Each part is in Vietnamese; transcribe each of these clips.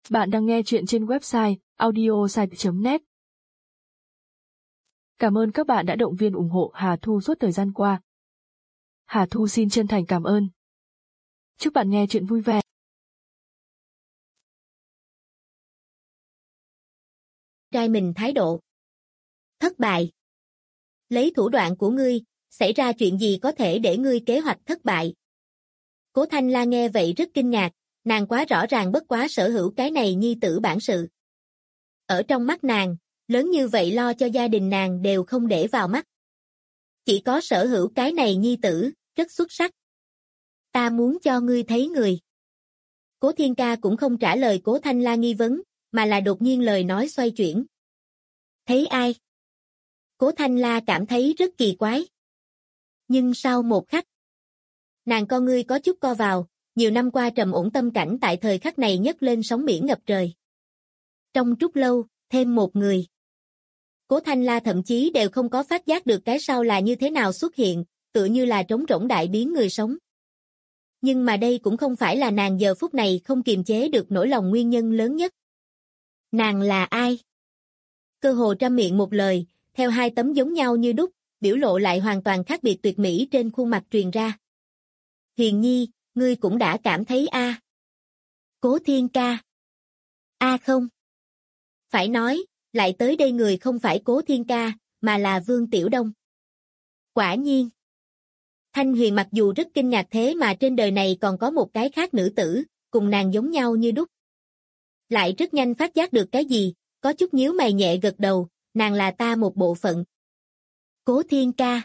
Bạn đang nghe chuyện trên website audiosite.net. Cảm ơn các bạn đã động viên ủng hộ Hà Thu suốt thời gian qua. Hà Thu xin chân thành cảm ơn. Chúc bạn nghe chuyện vui vẻ. Trai mình thái độ thất bại. Lấy thủ đoạn của ngươi, xảy ra chuyện gì có thể để ngươi kế hoạch thất bại? Cố Thanh La nghe vậy rất kinh ngạc, nàng quá rõ ràng bất quá sở hữu cái này nhi tử bản sự. Ở trong mắt nàng, lớn như vậy lo cho gia đình nàng đều không để vào mắt. Chỉ có sở hữu cái này nhi tử, rất xuất sắc. Ta muốn cho ngươi thấy người. Cố Thiên Ca cũng không trả lời Cố Thanh La nghi vấn, mà là đột nhiên lời nói xoay chuyển. Thấy ai? Cố Thanh La cảm thấy rất kỳ quái. Nhưng sau một khắc, nàng con ngươi có chút co vào, nhiều năm qua trầm ổn tâm cảnh tại thời khắc này nhấc lên sóng biển ngập trời. Trong trúc lâu, thêm một người. Cố Thanh La thậm chí đều không có phát giác được cái sau là như thế nào xuất hiện, tựa như là trống rỗng đại biến người sống. Nhưng mà đây cũng không phải là nàng giờ phút này không kiềm chế được nỗi lòng nguyên nhân lớn nhất. Nàng là ai? Cơ hồ trăm miệng một lời, theo hai tấm giống nhau như đúc, biểu lộ lại hoàn toàn khác biệt tuyệt mỹ trên khuôn mặt truyền ra. Huyền Nhi, ngươi cũng đã cảm thấy a? Cố Thiên Ca. A không. Phải nói, lại tới đây người không phải Cố Thiên Ca, mà là Vương Tiểu Đông. Quả nhiên. Thanh Huyền mặc dù rất kinh ngạc thế mà trên đời này còn có một cái khác nữ tử, cùng nàng giống nhau như đúc. Lại rất nhanh phát giác được cái gì, có chút nhíu mày nhẹ gật đầu, nàng là ta một bộ phận. Cố Thiên Ca.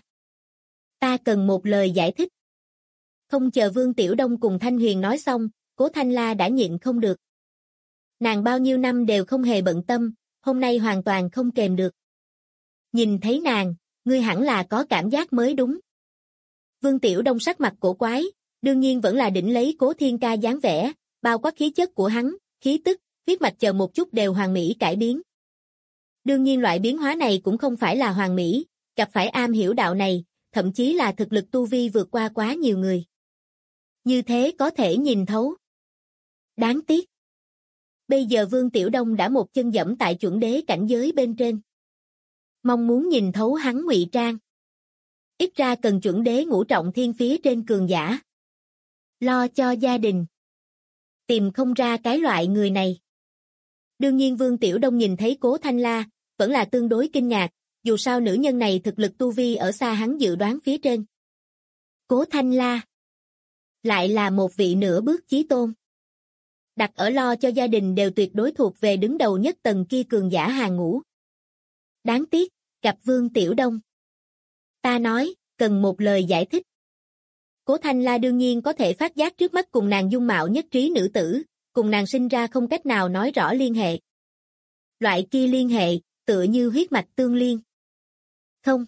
Ta cần một lời giải thích. Không chờ Vương Tiểu Đông cùng Thanh Huyền nói xong, Cố Thanh La đã nhịn không được. Nàng bao nhiêu năm đều không hề bận tâm, hôm nay hoàn toàn không kềm được. Nhìn thấy nàng, ngươi hẳn là có cảm giác mới đúng. Vương Tiểu Đông sắc mặt cổ quái, đương nhiên vẫn là đỉnh lấy Cố Thiên Ca dáng vẻ, bao quát khí chất của hắn, khí tức, huyết mạch chờ một chút đều hoàn mỹ cải biến. Đương nhiên loại biến hóa này cũng không phải là hoàn mỹ, gặp phải am hiểu đạo này, thậm chí là thực lực tu vi vượt qua quá nhiều người. Như thế có thể nhìn thấu. Đáng tiếc. Bây giờ Vương Tiểu Đông đã một chân dẫm tại chuẩn đế cảnh giới bên trên. Mong muốn nhìn thấu hắn ngụy trang. Ít ra cần chuẩn đế ngũ trọng thiên phía trên cường giả. Lo cho gia đình. Tìm không ra cái loại người này. Đương nhiên Vương Tiểu Đông nhìn thấy Cố Thanh La, vẫn là tương đối kinh ngạc, dù sao nữ nhân này thực lực tu vi ở xa hắn dự đoán phía trên. Cố Thanh La. Lại là một vị nửa bước chí tôn. Đặt ở lo cho gia đình đều tuyệt đối thuộc về đứng đầu nhất tầng kia cường giả hàng ngũ. Đáng tiếc, gặp Vương Tiểu Đông. Ta nói, cần một lời giải thích. Cố Thanh La đương nhiên có thể phát giác trước mắt cùng nàng dung mạo nhất trí nữ tử, cùng nàng sinh ra không cách nào nói rõ liên hệ. Loại kia liên hệ, tựa như huyết mạch tương liên. Không.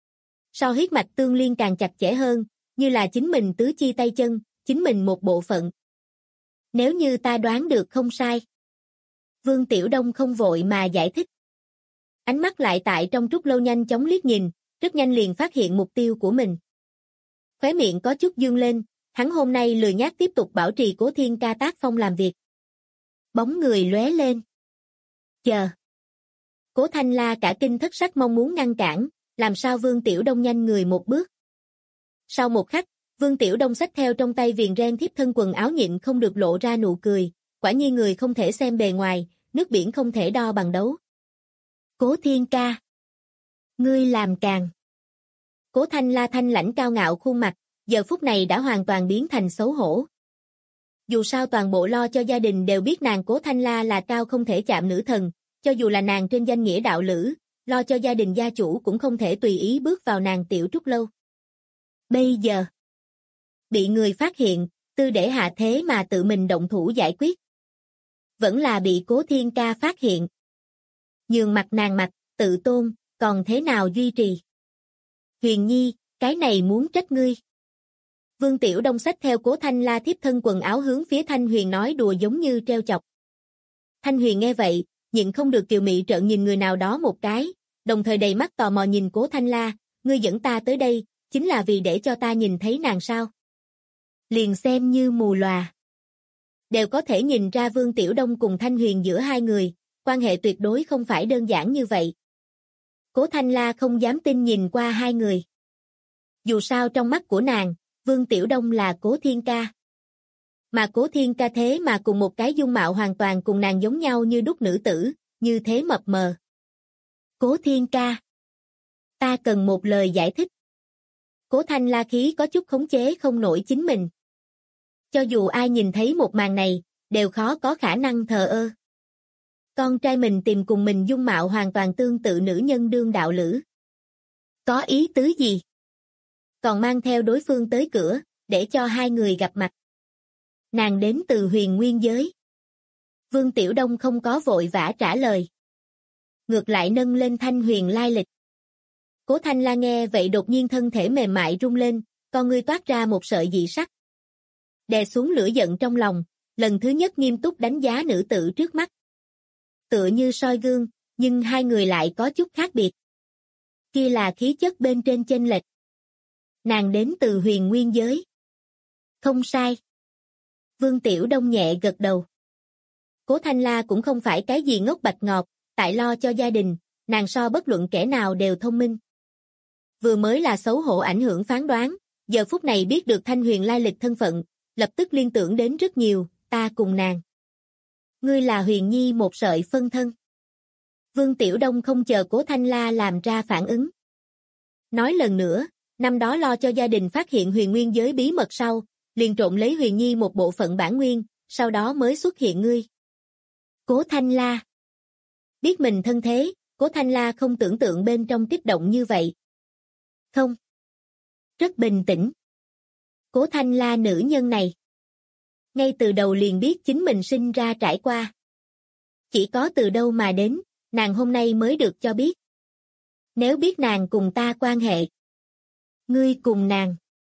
So huyết mạch tương liên càng chặt chẽ hơn, như là chính mình tứ chi tay chân, chính mình một bộ phận. Nếu như ta đoán được không sai. Vương Tiểu Đông không vội mà giải thích. Ánh mắt lại tại trong trúc lâu nhanh chóng liếc nhìn, rất nhanh liền phát hiện mục tiêu của mình. Khóe miệng có chút dương lên, hắn hôm nay lười nhác tiếp tục bảo trì Cố Thiên Ca tác phong làm việc. Bóng người lóe lên. Chờ. Cố Thanh La cả kinh thất sắc mong muốn ngăn cản, làm sao Vương Tiểu Đông nhanh người một bước. Sau một khắc, Vương Tiểu Đông xách theo trong tay viền ren thiếp thân quần áo nhịn không được lộ ra nụ cười, quả nhiên người không thể xem bề ngoài, nước biển không thể đo bằng đấu. Cố Thiên Ca. Ngươi làm càng. Cố Thanh La thanh lãnh cao ngạo khuôn mặt, giờ phút này đã hoàn toàn biến thành xấu hổ. Dù sao toàn bộ lo cho gia đình đều biết nàng Cố Thanh La là cao không thể chạm nữ thần, cho dù là nàng trên danh nghĩa đạo lữ, lo cho gia đình gia chủ cũng không thể tùy ý bước vào nàng tiểu trúc lâu. Bây giờ, bị người phát hiện, tư để hạ thế mà tự mình động thủ giải quyết. Vẫn là bị Cố Thiên Ca phát hiện. Nhường mặt nàng mặt, tự tôn, còn thế nào duy trì? Huyền Nhi, cái này muốn trách ngươi. Vương Tiểu Đông xách theo Cố Thanh La thiếp thân quần áo hướng phía Thanh Huyền nói đùa giống như trêu chọc. Thanh Huyền nghe vậy, nhịn không được kiều mị trợn nhìn người nào đó một cái, đồng thời đầy mắt tò mò nhìn Cố Thanh La, ngươi dẫn ta tới đây, chính là vì để cho ta nhìn thấy nàng sao? Liền xem như mù lòa. đều có thể nhìn ra Vương Tiểu Đông cùng Thanh Huyền giữa hai người, quan hệ tuyệt đối không phải đơn giản như vậy. Cố Thanh La không dám tin nhìn qua hai người. Dù sao trong mắt của nàng, Vương Tiểu Đông là Cố Thiên Ca. Mà Cố Thiên Ca thế mà cùng một cái dung mạo hoàn toàn cùng nàng giống nhau như đúc nữ tử, như thế mập mờ. Cố Thiên Ca. Ta cần một lời giải thích. Cố Thanh La khí có chút khống chế không nổi chính mình. Cho dù ai nhìn thấy một màn này, đều khó có khả năng thờ ơ. Con trai mình tìm cùng mình dung mạo hoàn toàn tương tự nữ nhân đương đạo lữ. Có ý tứ gì? Còn mang theo đối phương tới cửa, để cho hai người gặp mặt. Nàng đến từ Huyền Nguyên giới. Vương Tiểu Đông không có vội vã trả lời. Ngược lại nâng lên Thanh Huyền lai lịch. Cố Thanh La nghe vậy đột nhiên thân thể mềm mại rung lên, con ngươi toát ra một sợi dị sắc. Đè xuống lửa giận trong lòng, lần thứ nhất nghiêm túc đánh giá nữ tử trước mắt. Tựa như soi gương, nhưng hai người lại có chút khác biệt. Kia là khí chất bên trên chênh lệch. Nàng đến từ Huyền Nguyên giới. Không sai. Vương Tiểu Đông nhẹ gật đầu. Cố Thanh La cũng không phải cái gì ngốc bạch ngọt, tại lo cho gia đình, nàng so bất luận kẻ nào đều thông minh. Vừa mới là xấu hổ ảnh hưởng phán đoán, giờ phút này biết được Thanh Huyền lai lịch thân phận, lập tức liên tưởng đến rất nhiều, ta cùng nàng. Ngươi là Huyền Nhi một sợi phân thân. Vương Tiểu Đông không chờ Cố Thanh La làm ra phản ứng. Nói lần nữa, năm đó lo cho gia đình phát hiện Huyền Nguyên giới bí mật sau, liền trộn lấy Huyền Nhi một bộ phận bản nguyên, sau đó mới xuất hiện ngươi. Cố Thanh La. Biết mình thân thế, Cố Thanh La không tưởng tượng bên trong kích động như vậy. Không. Rất bình tĩnh. Cố Thanh La nữ nhân này. Ngay từ đầu liền biết chính mình sinh ra trải qua. Chỉ có từ đâu mà đến, nàng hôm nay mới được cho biết. Nếu biết nàng cùng ta quan hệ. Ngươi cùng nàng.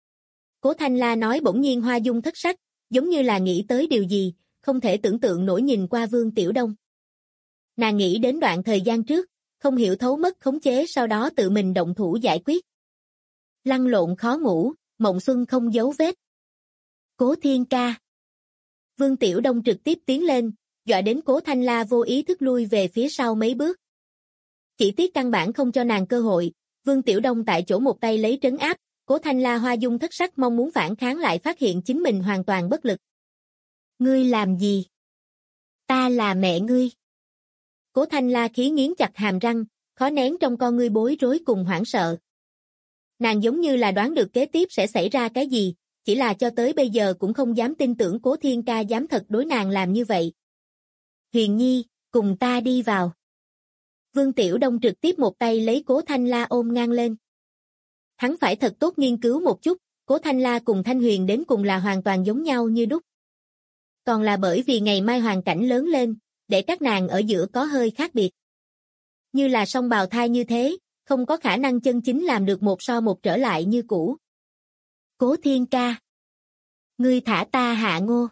Cố Thanh La nói bỗng nhiên hoa dung thất sắc, giống như là nghĩ tới điều gì, không thể tưởng tượng nổi nhìn qua Vương Tiểu Đông. Nàng nghĩ đến đoạn thời gian trước, không hiểu thấu mất khống chế sau đó tự mình động thủ giải quyết. Lăn lộn khó ngủ, mộng xuân không dấu vết. Cố Thiên Ca. Vương Tiểu Đông trực tiếp tiến lên, dọa đến Cố Thanh La vô ý thức lui về phía sau mấy bước. Chỉ tiếc căn bản không cho nàng cơ hội, Vương Tiểu Đông tại chỗ một tay lấy trấn áp, Cố Thanh La hoa dung thất sắc mong muốn phản kháng lại phát hiện chính mình hoàn toàn bất lực. Ngươi làm gì? Ta là mẹ ngươi. Cố Thanh La khí nghiến chặt hàm răng, khó nén trong con ngươi bối rối cùng hoảng sợ. Nàng giống như là đoán được kế tiếp sẽ xảy ra cái gì, chỉ là cho tới bây giờ cũng không dám tin tưởng Cố Thiên Ca dám thật đối nàng làm như vậy. Huyền Nhi, cùng ta đi vào. Vương Tiểu Đông trực tiếp một tay lấy Cố Thanh La ôm ngang lên. Hắn phải thật tốt nghiên cứu một chút, Cố Thanh La cùng Thanh Huyền đến cùng là hoàn toàn giống nhau như đúc. Còn là bởi vì ngày mai hoàn cảnh lớn lên, để các nàng ở giữa có hơi khác biệt. Như là song bào thai như thế, không có khả năng chân chính làm được một so một trở lại như cũ. Cố Thiên Ca. Ngươi thả ta hạ ngô.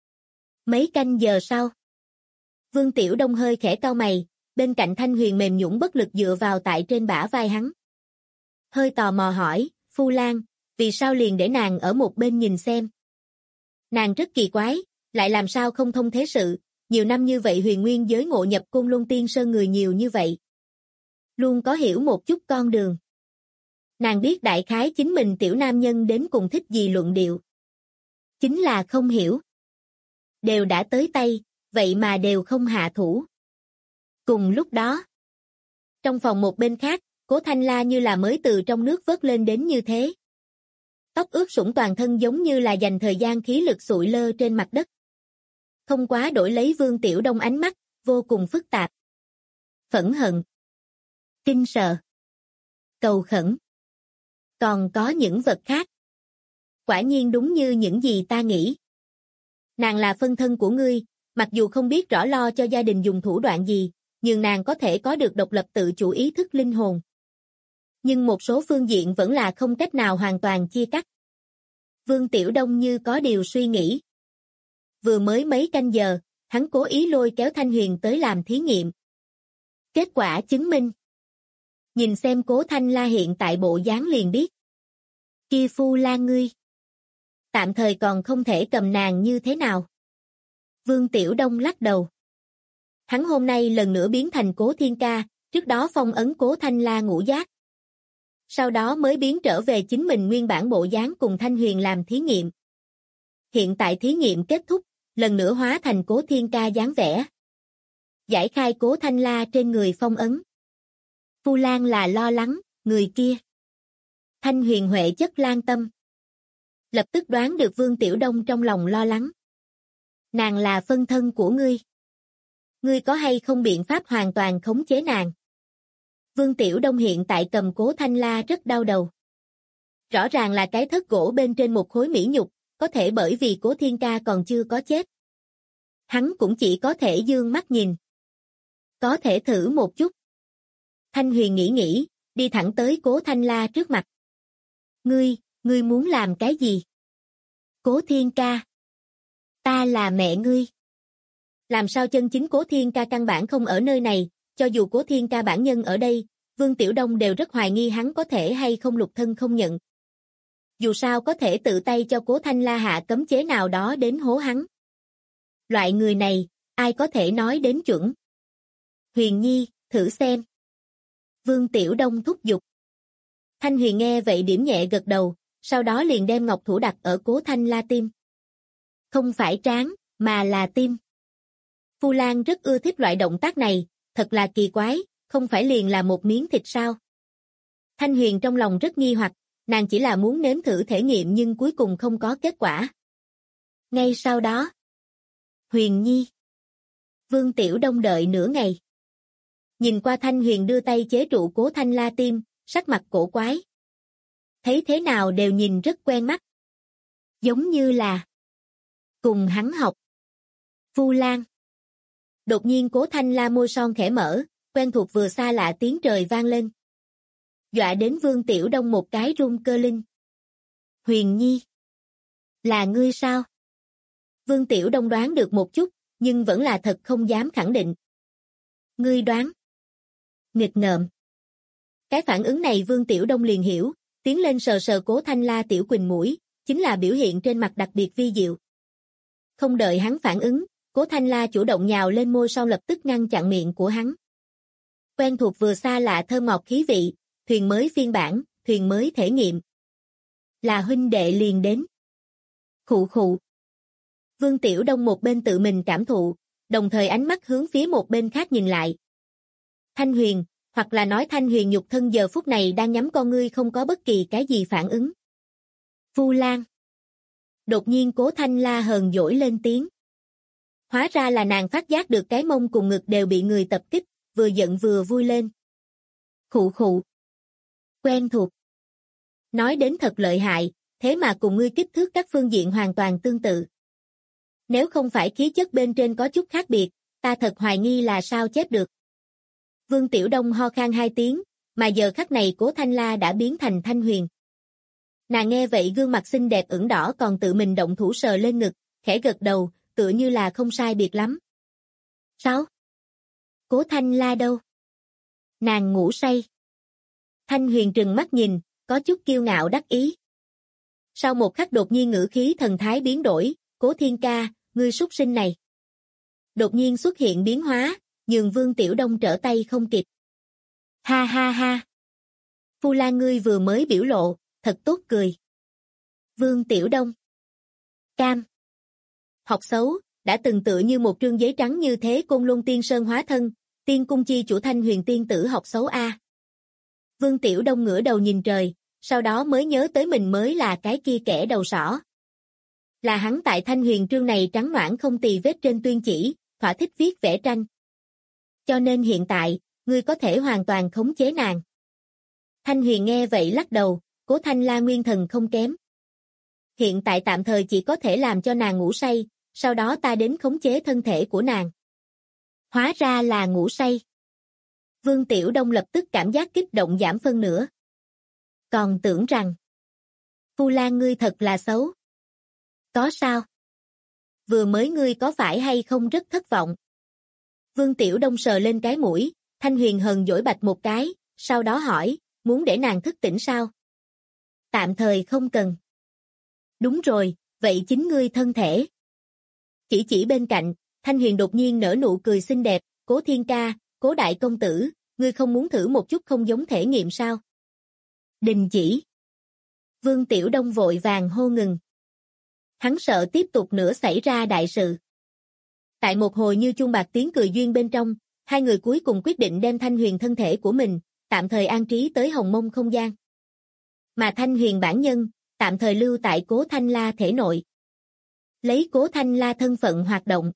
Mấy canh giờ sau. Vương Tiểu Đông hơi khẽ cau mày, bên cạnh Thanh Huyền mềm nhũn bất lực dựa vào tại trên bả vai hắn. Hơi tò mò hỏi, Phu Lan, vì sao liền để nàng ở một bên nhìn xem? Nàng rất kỳ quái, lại làm sao không thông thế sự, nhiều năm như vậy Huyền Nguyên giới ngộ nhập Côn Luân Tiên Sơn người nhiều như vậy. Luôn có hiểu một chút con đường. Nàng biết đại khái chính mình tiểu nam nhân đến cùng thích gì luận điệu. Chính là không hiểu. Đều đã tới tay, vậy mà đều không hạ thủ. Cùng lúc đó, trong phòng một bên khác, Cố Thanh La như là mới từ trong nước vớt lên đến như thế. Tóc ướt sũng toàn thân giống như là dành thời gian khí lực sụi lơ trên mặt đất. Không quá đổi lấy Vương Tiểu Đông ánh mắt, vô cùng phức tạp. Phẫn hận. Kinh sợ. Cầu khẩn. Còn có những vật khác. Quả nhiên đúng như những gì ta nghĩ. Nàng là phân thân của ngươi, mặc dù không biết rõ lo cho gia đình dùng thủ đoạn gì, nhưng nàng có thể có được độc lập tự chủ ý thức linh hồn. Nhưng một số phương diện vẫn là không cách nào hoàn toàn chia cắt. Vương Tiểu Đông như có điều suy nghĩ. Vừa mới mấy canh giờ, hắn cố ý lôi kéo Thanh Huyền tới làm thí nghiệm. Kết quả chứng minh. Nhìn xem Cố Thanh La hiện tại bộ dáng liền biết. Kia Phu Lan ngươi. Tạm thời còn không thể cầm nàng như thế nào. Vương Tiểu Đông lắc đầu. Hắn hôm nay lần nữa biến thành Cố Thiên Ca, trước đó phong ấn Cố Thanh La ngũ giác. Sau đó mới biến trở về chính mình nguyên bản bộ dáng cùng Thanh Huyền làm thí nghiệm. Hiện tại thí nghiệm kết thúc, lần nữa hóa thành Cố Thiên Ca dáng vẻ. Giải khai Cố Thanh La trên người phong ấn. Vu Lan là lo lắng, người kia. Thanh Huyền Huệ chất lan tâm. Lập tức đoán được Vương Tiểu Đông trong lòng lo lắng. Nàng là phân thân của ngươi. Ngươi có hay không biện pháp hoàn toàn khống chế nàng? Vương Tiểu Đông hiện tại cầm Cố Thanh La rất đau đầu. Rõ ràng là cái thất gỗ bên trên một khối mỹ nhục, có thể bởi vì Cố Thiên Ca còn chưa có chết. Hắn cũng chỉ có thể dương mắt nhìn. Có thể thử một chút. Thanh Huyền nghĩ, đi thẳng tới Cố Thanh La trước mặt. Ngươi muốn làm cái gì? Cố Thiên Ca. Ta là mẹ ngươi. Làm sao chân chính Cố Thiên Ca căn bản không ở nơi này, cho dù Cố Thiên Ca bản nhân ở đây, Vương Tiểu Đông đều rất hoài nghi hắn có thể hay không lục thân không nhận. Dù sao có thể tự tay cho Cố Thanh La hạ cấm chế nào đó đến hố hắn. Loại người này, ai có thể nói đến chuẩn? Huyền Nhi, thử xem. Vương Tiểu Đông thúc giục. Thanh Huyền nghe vậy điểm nhẹ gật đầu, sau đó liền đem ngọc thủ đặt ở Cố Thanh La tim. Không phải trán, mà là tim. Vu Lan rất ưa thích loại động tác này, thật là kỳ quái, không phải liền là một miếng thịt sao? Thanh Huyền trong lòng rất nghi hoặc, nàng chỉ là muốn nếm thử thể nghiệm nhưng cuối cùng không có kết quả. Ngay sau đó, Huyền Nhi. Vương Tiểu Đông đợi nửa ngày. Nhìn qua Thanh Huyền đưa tay chế trụ Cố Thanh La tim, sắc mặt cổ quái. Thấy thế nào đều nhìn rất quen mắt. Giống như là cùng hắn học. Vu Lan. Đột nhiên Cố Thanh La môi son khẽ mở, quen thuộc vừa xa lạ tiếng trời vang lên. Dọa đến Vương Tiểu Đông một cái run cơ linh. Huyền Nhi. Là ngươi sao? Vương Tiểu Đông đoán được một chút, nhưng vẫn là thật không dám khẳng định. Ngươi đoán. Nghịch ngợm. Cái phản ứng này Vương Tiểu Đông liền hiểu, tiến lên sờ sờ Cố Thanh La tiểu quỳnh mũi, chính là biểu hiện trên mặt đặc biệt vi diệu. Không đợi hắn phản ứng, Cố Thanh La chủ động nhào lên môi son lập tức ngăn chặn miệng của hắn. Quen thuộc vừa xa lạ thơm ngọt khí vị, thuyền mới phiên bản, thuyền mới thể nghiệm. Là huynh đệ liền đến. Khụ khụ. Vương Tiểu Đông một bên tự mình cảm thụ, đồng thời ánh mắt hướng phía một bên khác nhìn lại. Thanh Huyền, hoặc là nói Thanh Huyền nhục thân giờ phút này đang nhắm con ngươi không có bất kỳ cái gì phản ứng. Vu Lan. Đột nhiên Cố Thanh La hờn dỗi lên tiếng. Hóa ra là nàng phát giác được cái mông cùng ngực đều bị người tập kích, vừa giận vừa vui lên. Khụ khụ. Quen thuộc. Nói đến thật lợi hại, thế mà cùng ngươi kích thước các phương diện hoàn toàn tương tự. Nếu không phải khí chất bên trên có chút khác biệt, ta thật hoài nghi là sao chép được. Vương Tiểu Đông ho khan hai tiếng, mà giờ khắc này Cố Thanh La đã biến thành Thanh Huyền. Nàng nghe vậy gương mặt xinh đẹp ửng đỏ còn tự mình động thủ sờ lên ngực, khẽ gật đầu, tựa như là không sai biệt lắm. Sao? Cố Thanh La đâu? Nàng ngủ say. Thanh Huyền trừng mắt nhìn, có chút kiêu ngạo đắc ý. Sau một khắc đột nhiên ngữ khí thần thái biến đổi, Cố Thiên Ca, ngươi súc sinh này. Đột nhiên xuất hiện biến hóa, nhường Vương Tiểu Đông trở tay không kịp. Ha ha ha. Vu Lan ngươi vừa mới biểu lộ, thật tốt cười. Vương Tiểu Đông. Cam. Học xấu, đã từng tựa như một trương giấy trắng như thế Côn Luân Tiên Sơn hóa thân, tiên cung chi chủ Thanh Huyền tiên tử học xấu a. Vương Tiểu Đông ngửa đầu nhìn trời, sau đó mới nhớ tới mình mới là cái kia kẻ đầu sỏ. Là hắn tại Thanh Huyền trương này trắng noãn không tì vết trên tuyên chỉ, thỏa thích viết vẽ tranh. Cho nên hiện tại, ngươi có thể hoàn toàn khống chế nàng. Thanh Huyền nghe vậy lắc đầu, Cố Thanh La nguyên thần không kém. Hiện tại tạm thời chỉ có thể làm cho nàng ngủ say, sau đó ta đến khống chế thân thể của nàng. Hóa ra là ngủ say. Vương Tiểu Đông lập tức cảm giác kích động giảm phân nửa. Còn tưởng rằng, Vu Lan ngươi thật là xấu. Có sao? Vừa mới ngươi có phải hay không rất thất vọng? Vương Tiểu Đông sờ lên cái mũi, Thanh Huyền hờn dỗi bạch một cái, sau đó hỏi, muốn để nàng thức tỉnh sao? Tạm thời không cần. Đúng rồi, vậy chính ngươi thân thể. Chỉ bên cạnh, Thanh Huyền đột nhiên nở nụ cười xinh đẹp, Cố Thiên ca, Cố đại công tử, ngươi không muốn thử một chút không giống thể nghiệm sao? Đình chỉ. Vương Tiểu Đông vội vàng hô ngừng. Hắn sợ tiếp tục nữa xảy ra đại sự. Tại một hồi như chuông bạc tiếng cười duyên bên trong, hai người cuối cùng quyết định đem Thanh Huyền thân thể của mình, tạm thời an trí tới Hồng Mông không gian. Mà Thanh Huyền bản nhân, tạm thời lưu tại Cố Thanh La thể nội. Lấy Cố Thanh La thân phận hoạt động.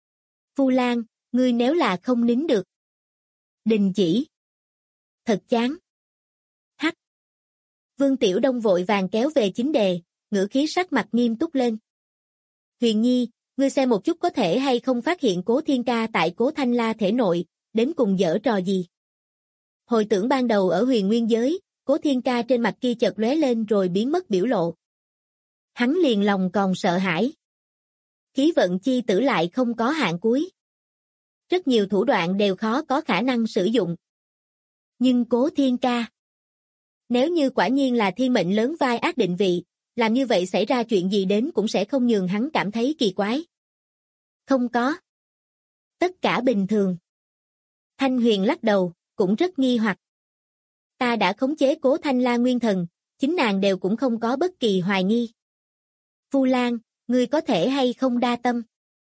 Vu Lan, ngươi nếu là không nín được. Đình chỉ. Thật chán. Hắc. Vương Tiểu Đông vội vàng kéo về chính đề, ngữ khí sắc mặt nghiêm túc lên. Huyền Nhi, ngươi xem một chút có thể hay không phát hiện Cố Thiên ca tại Cố Thanh La thể nội, đến cùng giở trò gì. Hồi tưởng ban đầu ở Huyền Nguyên giới, Cố Thiên ca trên mặt kia chợt lóe lên rồi biến mất biểu lộ. Hắn liền lòng còn sợ hãi. Khí vận chi tử lại không có hạn cuối. Rất nhiều thủ đoạn đều khó có khả năng sử dụng. Nhưng Cố Thiên ca, nếu như quả nhiên là thiên mệnh lớn vai ác định vị, làm như vậy xảy ra chuyện gì đến cũng sẽ không nhường hắn cảm thấy kỳ quái. Không có. Tất cả bình thường. Thanh Huyền lắc đầu, cũng rất nghi hoặc. Ta đã khống chế Cố Thanh La nguyên thần, chính nàng đều cũng không có bất kỳ hoài nghi. Vu Lan, ngươi có thể hay không đa tâm?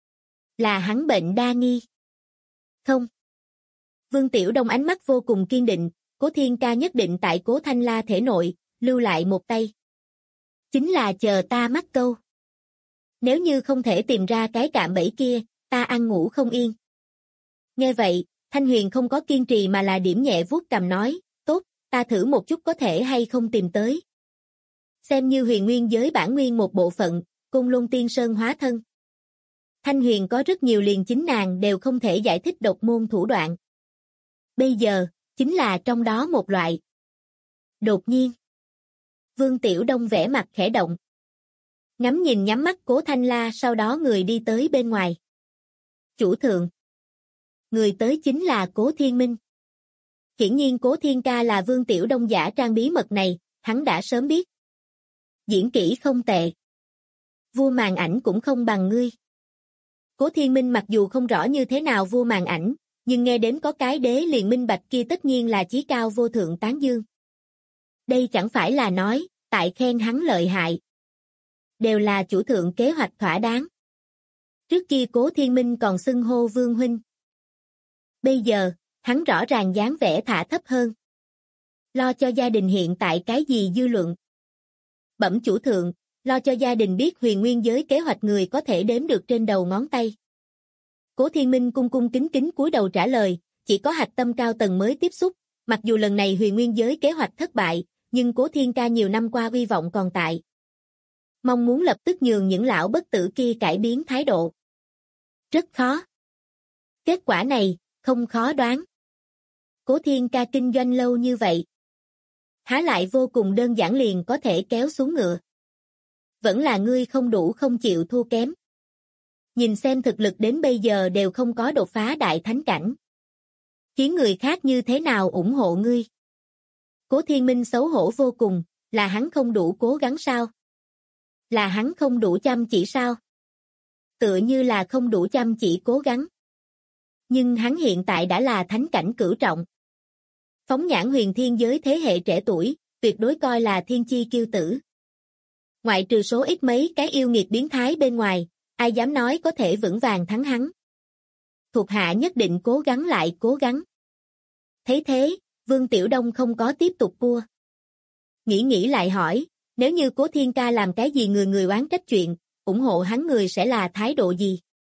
Là hắn bệnh đa nghi. Không. Vương Tiểu Đông ánh mắt vô cùng kiên định, Cố Thiên ca nhất định tại Cố Thanh La thể nội, lưu lại một tay. Chính là chờ ta mắc câu. Nếu như không thể tìm ra cái cạm bẫy kia, ta ăn ngủ không yên. Nghe vậy, Thanh Huyền không có kiên trì mà là điểm nhẹ vuốt cằm nói, tốt, ta thử một chút có thể hay không tìm tới. Xem như Huyền Nguyên giới bản nguyên một bộ phận, Côn Lôn Tiên Sơn hóa thân. Thanh Huyền có rất nhiều liền chính nàng đều không thể giải thích độc môn thủ đoạn. Bây giờ, chính là trong đó một loại. Đột nhiên, Vương Tiểu Đông vẻ mặt khẽ động. Ngắm nhìn nhắm mắt Cố Thanh La, sau đó người đi tới bên ngoài. Chủ thượng. Người tới chính là Cố Thiên Minh. Hiển nhiên Cố Thiên ca là Vương Tiểu Đông giả trang bí mật này, hắn đã sớm biết. Diễn kỹ không tệ. Vua màn ảnh cũng không bằng ngươi. Cố Thiên Minh mặc dù không rõ như thế nào vua màn ảnh, nhưng nghe đến có cái đế liền minh bạch kia tất nhiên là chí cao vô thượng tán dương. Đây chẳng phải là nói, tại khen hắn lợi hại. Đều là chủ thượng kế hoạch thỏa đáng. Trước kia Cố Thiên Minh còn xưng hô Vương huynh. Bây giờ, hắn rõ ràng dáng vẻ thả thấp hơn. Lo cho gia đình hiện tại cái gì dư luận. Bẩm chủ thượng, lo cho gia đình biết Huyền Nguyên giới kế hoạch người có thể đếm được trên đầu ngón tay. Cố Thiên Minh cung cung kính kính cúi đầu trả lời, chỉ có hạch tâm cao tầng mới tiếp xúc, mặc dù lần này Huyền Nguyên giới kế hoạch thất bại, nhưng Cố Thiên ca nhiều năm qua uy vọng còn tại. Mong muốn lập tức nhường những lão bất tử kia cải biến thái độ. Rất khó. Kết quả này, không khó đoán. Cố Thiên ca kinh doanh lâu như vậy. Há lại vô cùng đơn giản liền có thể kéo xuống ngựa. Vẫn là ngươi không đủ không chịu thua kém. Nhìn xem thực lực đến bây giờ đều không có đột phá đại thánh cảnh. Khiến người khác như thế nào ủng hộ ngươi? Cố Thiên Minh xấu hổ vô cùng, là hắn không đủ cố gắng sao? Là hắn không đủ chăm chỉ sao? Tựa như là không đủ chăm chỉ cố gắng. Nhưng hắn hiện tại đã là thánh cảnh cửu trọng. Phóng nhãn huyền thiên giới thế hệ trẻ tuổi, tuyệt đối coi là thiên chi kiêu tử. Ngoại trừ số ít mấy cái yêu nghiệt biến thái bên ngoài, ai dám nói có thể vững vàng thắng hắn. Thuộc hạ nhất định cố gắng lại cố gắng. Thấy thế, Vương Tiểu Đông không có tiếp tục cua. Nghĩ lại hỏi, nếu như Cố Thiên ca làm cái gì người người oán trách chuyện, ủng hộ hắn người sẽ là thái độ gì?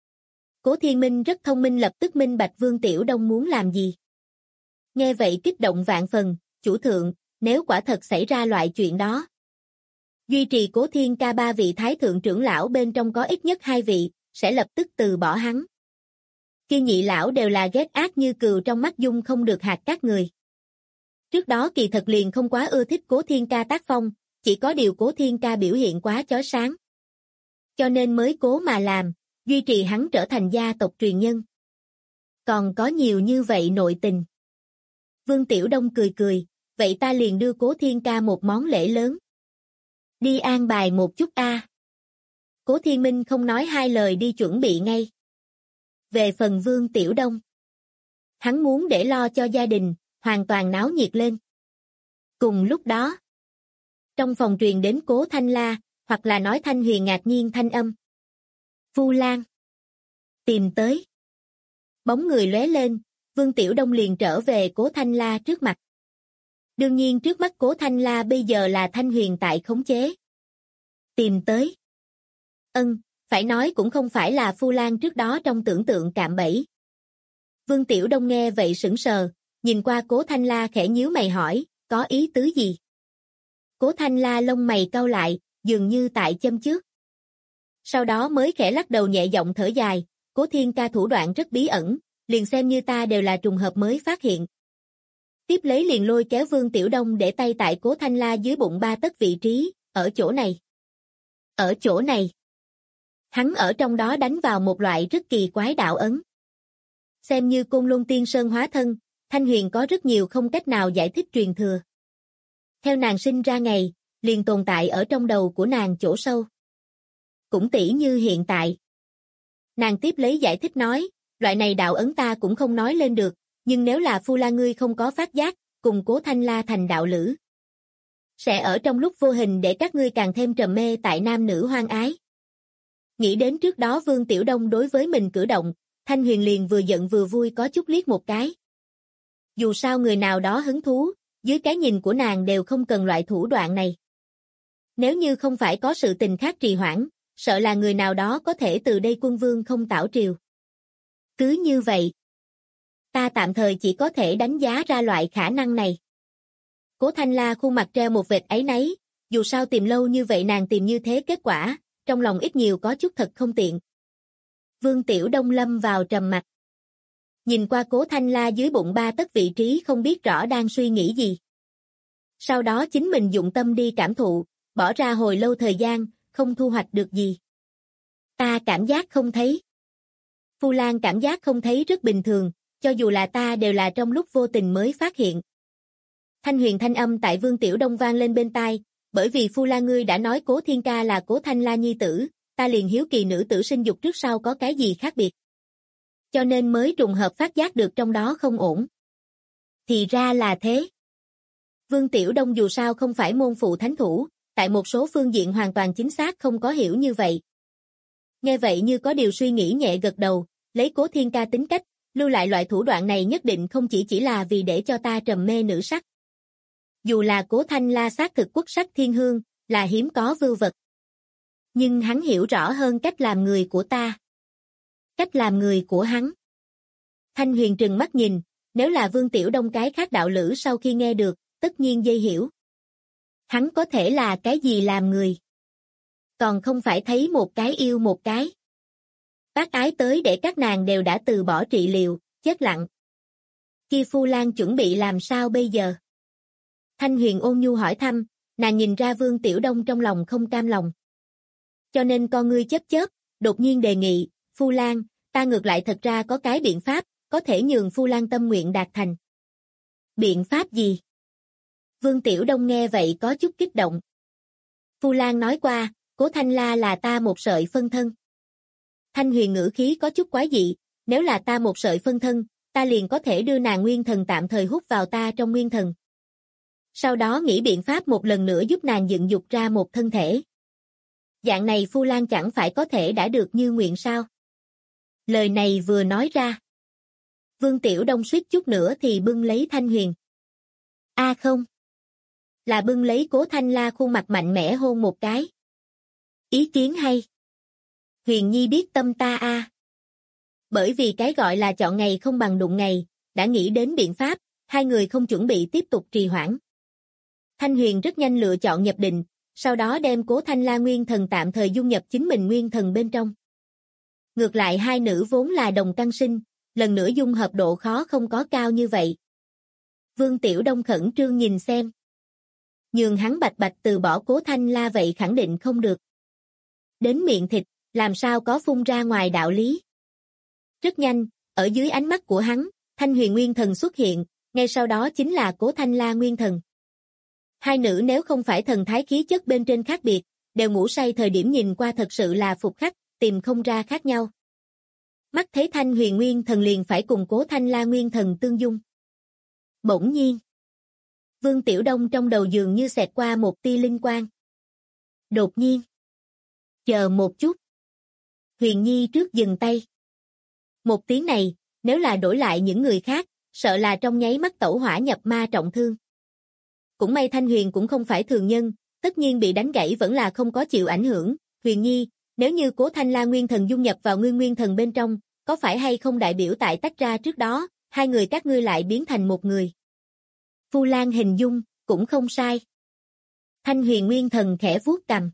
Cố Thiên Minh rất thông minh lập tức minh bạch Vương Tiểu Đông muốn làm gì. Nghe vậy kích động vạn phần, chủ thượng, nếu quả thật xảy ra loại chuyện đó. Duy trì Cố Thiên ca 3 vị thái thượng trưởng lão bên trong có ít nhất 2 vị, sẽ lập tức từ bỏ hắn. Kia nhị lão đều là ghét ác như cừu trong mắt dung không được hạt các người. Trước đó kỳ thật liền không quá ưa thích Cố Thiên ca tác phong, chỉ có điều Cố Thiên ca biểu hiện quá chói sáng. Cho nên mới cố mà làm, duy trì hắn trở thành gia tộc truyền nhân. Còn có nhiều như vậy nội tình. Vương Tiểu Đông cười, vậy ta liền đưa Cố Thiên ca một món lễ lớn. Đi an bài một chút a. Cố Thiên Minh không nói hai lời đi chuẩn bị ngay. Về phần Vương Tiểu Đông, hắn muốn để lo cho gia đình, hoàn toàn náo nhiệt lên. Cùng lúc đó, trong phòng truyền đến Cố Thanh La, hoặc là nói Thanh Huyền ngạc nhiên thanh âm. Vu Lan. Tìm tới. Bóng người lóe lên, Vương Tiểu Đông liền trở về Cố Thanh La trước mặt. Đương nhiên trước mắt Cố Thanh La bây giờ là Thanh Huyền tại khống chế. Tìm tới. Phải nói cũng không phải là Vu Lan trước đó trong tưởng tượng cạm bẫy. Vương Tiểu Đông nghe vậy sững sờ, nhìn qua Cố Thanh La khẽ nhíu mày hỏi, có ý tứ gì? Cố Thanh La lông mày cau lại, dường như tại châm chước. Sau đó mới khẽ lắc đầu nhẹ giọng thở dài, Cố Thiên ca thủ đoạn rất bí ẩn, liền xem như ta đều là trùng hợp mới phát hiện. Tiếp lấy liền lôi kéo Vương Tiểu Đông để tay tại Cố Thanh La dưới bụng 3 tấc vị trí, ở chỗ này. Ở chỗ này. Hắn ở trong đó đánh vào một loại rất kỳ quái đạo ấn. Xem như Côn Lôn Tiên Sơn hóa thân, Thanh Huyền có rất nhiều không cách nào giải thích truyền thừa. Theo nàng sinh ra ngày, liền tồn tại ở trong đầu của nàng chỗ sâu. Cũng tỉ như hiện tại. Nàng tiếp lấy giải thích nói, loại này đạo ấn ta cũng không nói lên được, nhưng nếu là Phu La ngươi không có phát giác, cùng Cố Thanh La thành đạo lữ. Sẽ ở trong lúc vô hình để các ngươi càng thêm trầm mê tại nam nữ hoang ái. Nghĩ đến trước đó Vương Tiểu Đông đối với mình cử động, Thanh Huyền liền vừa giận vừa vui có chút liếc một cái. Dù sao người nào đó hứng thú, dưới cái nhìn của nàng đều không cần loại thủ đoạn này. Nếu như không phải có sự tình khác trì hoãn, sợ là người nào đó có thể từ đây quân vương không tảo triều. Cứ như vậy, ta tạm thời chỉ có thể đánh giá ra loại khả năng này. Cố Thanh La khuôn mặt treo một vệt áy náy, dù sao tìm lâu như vậy nàng tìm như thế kết quả, trong lòng ít nhiều có chút thật không tiện. Vương Tiểu Đông lâm vào trầm mặc. Nhìn qua Cố Thanh La dưới bụng 3 tấc vị trí không biết rõ đang suy nghĩ gì. Sau đó chính mình dụng tâm đi cảm thụ, bỏ ra hồi lâu thời gian, không thu hoạch được gì. Ta cảm giác không thấy. Vu Lan cảm giác không thấy rất bình thường, cho dù là ta đều là trong lúc vô tình mới phát hiện. Thanh Huyền thanh âm tại Vương Tiểu Đông vang lên bên tai, bởi vì Vu Lan ngươi đã nói Cố Thiên ca là Cố Thanh La nhi tử, ta liền hiếu kỳ nữ tử sinh dục trước sau có cái gì khác biệt. Cho nên mới trùng hợp phát giác được trong đó không ổn. Thì ra là thế. Vương Tiểu Đông dù sao không phải môn phụ thánh thủ, tại một số phương diện hoàn toàn chính xác không có hiểu như vậy. Nghe vậy như có điều suy nghĩ nhẹ gật đầu, lấy Cố Thiên ca tính cách, lưu lại loại thủ đoạn này nhất định không chỉ là vì để cho ta trầm mê nữ sắc. Dù là Cố Thanh La xác thực quốc sắc thiên hương, là hiếm có vưu vật. Nhưng hắn hiểu rõ hơn cách làm người của ta. Cách làm người của hắn. Thanh Huyền trừng mắt nhìn, nếu là Vương Tiểu Đông cái khác đạo lữ sau khi nghe được, tất nhiên dây hiểu. Hắn có thể là cái gì làm người? Còn không phải thấy một cái yêu một cái. Bác ái tới để các nàng đều đã từ bỏ trị liệu, chết lặng. Kia Phu Lan chuẩn bị làm sao bây giờ? Thanh Huyền ôn nhu hỏi thăm, nàng nhìn ra Vương Tiểu Đông trong lòng không cam lòng. Cho nên con ngươi chớp chớp, đột nhiên đề nghị, Phu Lan, ta ngược lại thật ra có cái biện pháp, có thể nhường Phu Lan tâm nguyện đạt thành. Biện pháp gì? Vương Tiểu Đông nghe vậy có chút kích động. Phu Lan nói qua, Cố Thanh La là ta một sợi phân thân. Thanh Huyền ngữ khí có chút quái dị, nếu là ta một sợi phân thân, ta liền có thể đưa nàng nguyên thần tạm thời hút vào ta trong nguyên thần. Sau đó nghĩ biện pháp một lần nữa giúp nàng dựng dục ra một thân thể. Dạng này Phu Lan chẳng phải có thể đã được như nguyện sao? Lời này vừa nói ra. Vương Tiểu Đông suýt chút nữa thì bưng lấy Thanh Huyền. Không. Là bưng lấy Cố Thanh La khuôn mặt mạnh mẽ hôn một cái. Ý kiến hay. Huyền Nhi biết tâm ta Bởi vì cái gọi là chọn ngày không bằng đụng ngày, đã nghĩ đến biện pháp, hai người không chuẩn bị tiếp tục trì hoãn. Thanh Huyền rất nhanh lựa chọn nhập định, sau đó đem Cố Thanh La nguyên thần tạm thời dung nhập chính mình nguyên thần bên trong. Ngược lại hai nữ vốn là đồng căn sinh, lần nữa dung hợp độ khó không có cao như vậy. Vương Tiểu Đông khẩn trương nhìn xem. Nhường hắn bạch bạch từ bỏ Cố Thanh La vậy khẳng định không được. Đến miệng thịt, làm sao có phun ra ngoài đạo lý. Rất nhanh, ở dưới ánh mắt của hắn, Thanh Huyền nguyên thần xuất hiện, ngay sau đó chính là Cố Thanh La nguyên thần. Hai nữ nếu không phải thần thái khí chất bên trên khác biệt, đều ngủ say thời điểm nhìn qua thật sự là phục khắc, tìm không ra khác nhau. Mắt thấy Thanh Huyền Nguyên Thần liền phải cùng Cố Thanh La Nguyên Thần tương dung. Bỗng nhiên, Vương Tiểu Đông trong đầu dường như xẹt qua một tia linh quang. Đột nhiên, chờ một chút. Huyền Nhi trước dừng tay. Một tiếng này, nếu là đổi lại những người khác, sợ là trong nháy mắt tẩu hỏa nhập ma trọng thương. Cũng may Thanh Huyền cũng không phải thường nhân, tất nhiên bị đánh gãy vẫn là không có chịu ảnh hưởng. Huyền Nhi, nếu như Cố Thanh La Nguyên Thần dung nhập vào ngươi Nguyên Thần bên trong, có phải hay không đại biểu tại tách ra trước đó, hai người các ngươi lại biến thành một người? Vu Lan hình dung, cũng không sai. Thanh Huyền Nguyên Thần khẽ vuốt cằm.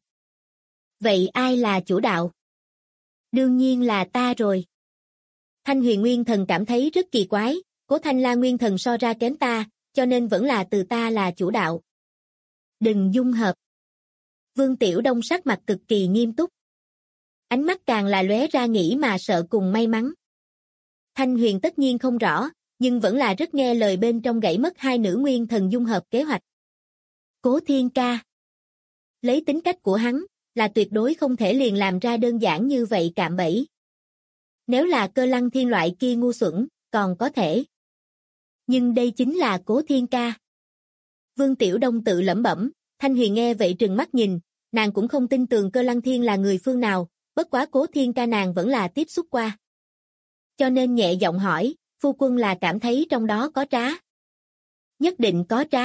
Vậy ai là chủ đạo? Đương nhiên là ta rồi. Thanh Huyền Nguyên Thần cảm thấy rất kỳ quái, Cố Thanh La Nguyên Thần so ra kém ta, cho nên vẫn là từ ta là chủ đạo. Đừng dung hợp. Vương Tiểu Đông sắc mặt cực kỳ nghiêm túc. Ánh mắt càng là lóe ra nghĩ mà sợ cùng may mắn. Thanh Huyền tất nhiên không rõ, nhưng vẫn là rất nghe lời bên trong gãy mất hai nữ nguyên thần dung hợp kế hoạch. Cố Thiên Ca. Lấy tính cách của hắn, là tuyệt đối không thể liền làm ra đơn giản như vậy cạm bẫy. Nếu là Cơ Lăng Thiên loại kia ngu xuẩn, còn có thể. Nhưng đây chính là Cố Thiên Ca. Vương Tiểu Đông tự lẩm bẩm, Thanh Huyền nghe vậy trừng mắt nhìn, nàng cũng không tin tưởng Cơ Lăng Thiên là người phương nào, bất quá Cố Thiên Ca nàng vẫn là tiếp xúc qua. Cho nên nhẹ giọng hỏi, phu quân là cảm thấy trong đó có trá. Nhất định có trá.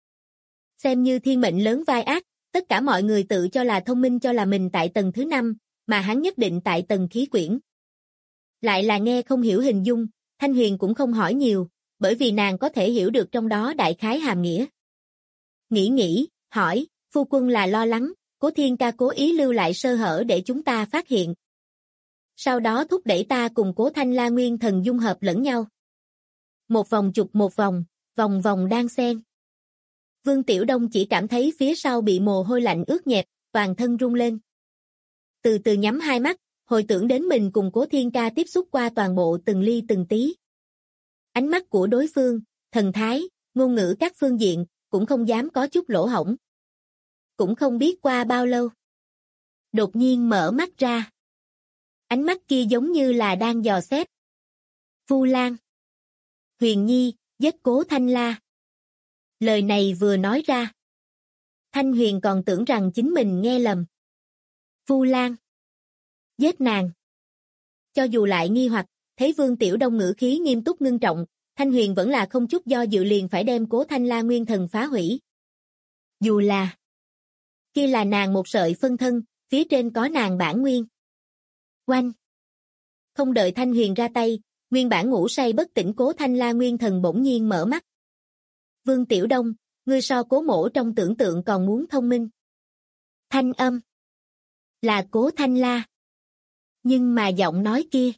Xem như thiên mệnh lớn vai ác, tất cả mọi người tự cho là thông minh cho là mình tại tầng thứ 5, mà hắn nhất định tại tầng khí quyển. Lại là nghe không hiểu hình dung, Thanh Huyền cũng không hỏi nhiều, bởi vì nàng có thể hiểu được trong đó đại khái hàm nghĩa. Nghĩ, hỏi, phu quân là lo lắng, Cố Thiên Ca cố ý lưu lại sơ hở để chúng ta phát hiện. Sau đó thúc đẩy ta cùng Cố Thanh La Nguyên Thần dung hợp lẫn nhau. Một vòng chụp một vòng, vòng vòng đan xen. Vương Tiểu Đông chỉ cảm thấy phía sau bị mồ hôi lạnh ướt nhẹp, toàn thân rung lên. Từ từ nhắm hai mắt, hồi tưởng đến mình cùng Cố Thiên Ca tiếp xúc qua toàn bộ từng ly từng tí. Ánh mắt của đối phương, thần thái, ngôn ngữ các phương diện, cũng không dám có chút lỗ hổng. Cũng không biết qua bao lâu. Đột nhiên mở mắt ra. Ánh mắt kia giống như là đang dò xét. Vu Lan. Huyền Nhi, giết Cố Thanh La. Lời này vừa nói ra. Thanh Huyền còn tưởng rằng chính mình nghe lầm. Vu Lan. Giết nàng. Cho dù lại nghi hoặc, thấy Vương Tiểu Đông ngữ khí nghiêm túc ngưng trọng, Thanh Huyền vẫn là không chút do dự liền phải đem Cố Thanh La Nguyên Thần phá hủy. Dù là kia là nàng một sợi phân thân, phía trên có nàng bản nguyên. Oanh! Không đợi Thanh Huyền ra tay, nguyên bản ngủ say bất tỉnh Cố Thanh La Nguyên Thần bỗng nhiên mở mắt. Vương Tiểu Đông, ngươi so Cố mỗ trong tưởng tượng còn muốn thông minh. Thanh âm. Là Cố Thanh La. Nhưng mà giọng nói kia.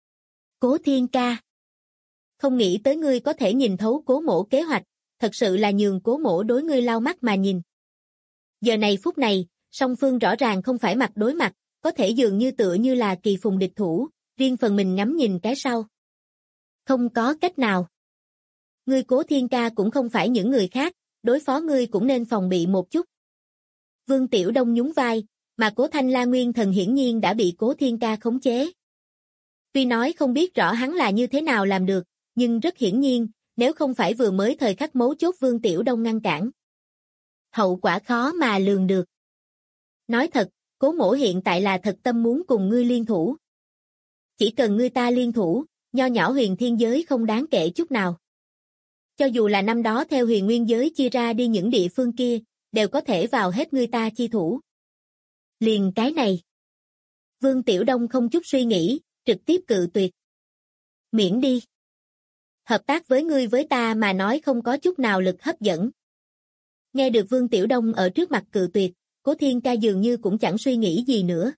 Cố Thiên Ca. Không nghĩ tới ngươi có thể nhìn thấu Cố mỗ kế hoạch, thật sự là nhường Cố mỗ đối ngươi lau mắt mà nhìn. Giờ này phút này, song phương rõ ràng không phải mặt đối mặt, có thể dường như tựa như là kỳ phùng địch thủ, riêng phần mình ngắm nhìn cái sau. Không có cách nào. Ngươi Cố Thiên Ca cũng không phải những người khác, đối phó ngươi cũng nên phòng bị một chút. Vương Tiểu Đông nhún vai, mà Cố Thanh La Nguyên Thần hiển nhiên đã bị Cố Thiên Ca khống chế. Tuy nói không biết rõ hắn là như thế nào làm được, nhưng rất hiển nhiên, nếu không phải vừa mới thời khắc mấu chốt Vương Tiểu Đông ngăn cản. Hậu quả khó mà lường được. Nói thật, Cố mỗ hiện tại là thật tâm muốn cùng ngươi liên thủ. Chỉ cần ngươi ta liên thủ, nho nhỏ huyền thiên giới không đáng kể chút nào. Cho dù là năm đó theo huyền nguyên giới chia ra đi những địa phương kia, đều có thể vào hết ngươi ta chi thủ. Liền cái này. Vương Tiểu Đông không chút suy nghĩ, trực tiếp cự tuyệt. Miễn đi. Hợp tác với ngươi với ta mà nói không có chút nào lực hấp dẫn. Nghe được Vương Tiểu Đông ở trước mặt cự tuyệt, Cố Thiên Ca dường như cũng chẳng suy nghĩ gì nữa.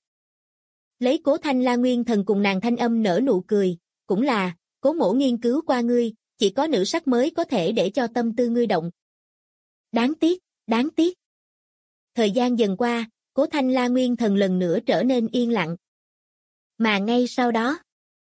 Lấy Cố Thanh La Nguyên Thần cùng nàng thanh âm nở nụ cười, cũng là, Cố mỗ nghiên cứu qua ngươi, chỉ có nữ sắc mới có thể để cho tâm tư ngươi động. Đáng tiếc, đáng tiếc. Thời gian dần qua, Cố Thanh La Nguyên Thần lần nữa trở nên yên lặng. Mà ngay sau đó,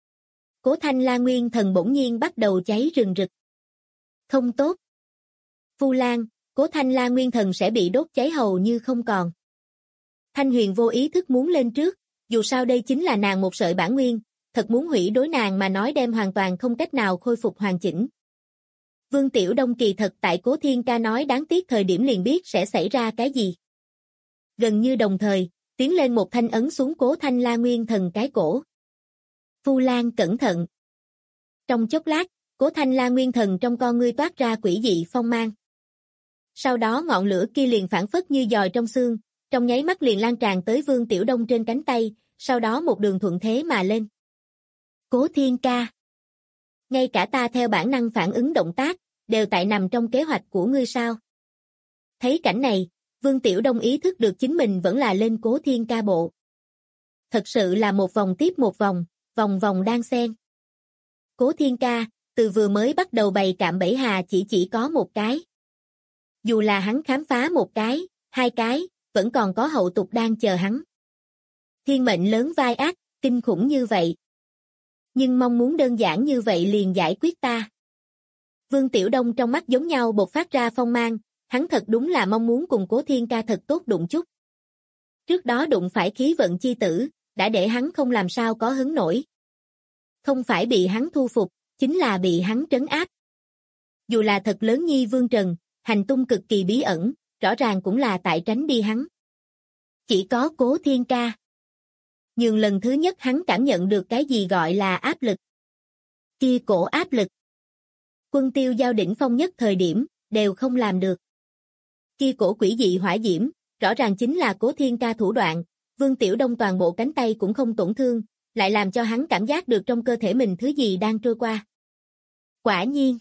Cố Thanh La Nguyên Thần bỗng nhiên bắt đầu cháy rừng rực. Không tốt. Vu Lan, Cố Thanh La Nguyên Thần sẽ bị đốt cháy hầu như không còn. Thanh Huyền vô ý thức muốn lên trước, dù sao đây chính là nàng một sợi bản nguyên, thật muốn hủy đối nàng mà nói đem hoàn toàn không cách nào khôi phục hoàn chỉnh. Vương Tiểu Đông kỳ thật tại Cố Thiên Ca nói đáng tiếc thời điểm liền biết sẽ xảy ra cái gì. Gần như đồng thời, tiến lên một thanh ấn xuống Cố Thanh La Nguyên Thần cái cổ. Phu Lan cẩn thận. Trong chốc lát, Cố Thanh La Nguyên Thần trong con ngươi toát ra quỷ dị phong mang. Sau đó ngọn lửa kia liền phản phất như giòi trong xương, trong nháy mắt liền lan tràn tới Vương Tiểu Đông trên cánh tay, sau đó một đường thuận thế mà lên. Cố Thiên Ca. Ngay cả ta theo bản năng phản ứng động tác, đều tại nằm trong kế hoạch của ngươi sao? Thấy cảnh này, Vương Tiểu Đông ý thức được chính mình vẫn là lên Cố Thiên Ca bộ. Thật sự là một vòng tiếp một vòng, vòng vòng đan xen. Cố Thiên Ca, từ vừa mới bắt đầu bày cạm bẫy hà chỉ có một cái. Dù là hắn khám phá một cái, hai cái, vẫn còn có hậu tục đang chờ hắn. Thiên mệnh lớn vai ác, kinh khủng như vậy. Nhưng mong muốn đơn giản như vậy liền giải quyết ta. Vương Tiểu Đông trong mắt giống nhau bộc phát ra phong mang, hắn thật đúng là mong muốn cùng Cố Thiên Ca thật tốt đụng chút. Trước đó đụng phải khí vận chi tử, đã để hắn không làm sao có hứng nổi. Không phải bị hắn thu phục, chính là bị hắn trấn áp. Dù là thật lớn nhi Vương Trần, hành tung cực kỳ bí ẩn, rõ ràng cũng là tại tránh đi hắn. Chỉ có Cố Thiên Ca. Nhưng lần thứ nhất hắn cảm nhận được cái gì gọi là áp lực. Kia cổ áp lực. Quân Tiêu Giao đỉnh phong nhất thời điểm, đều không làm được. Kia cổ quỷ dị hỏa diễm, rõ ràng chính là Cố Thiên Ca thủ đoạn, Vương Tiểu Đông toàn bộ cánh tay cũng không tổn thương, lại làm cho hắn cảm giác được trong cơ thể mình thứ gì đang trôi qua. Quả nhiên.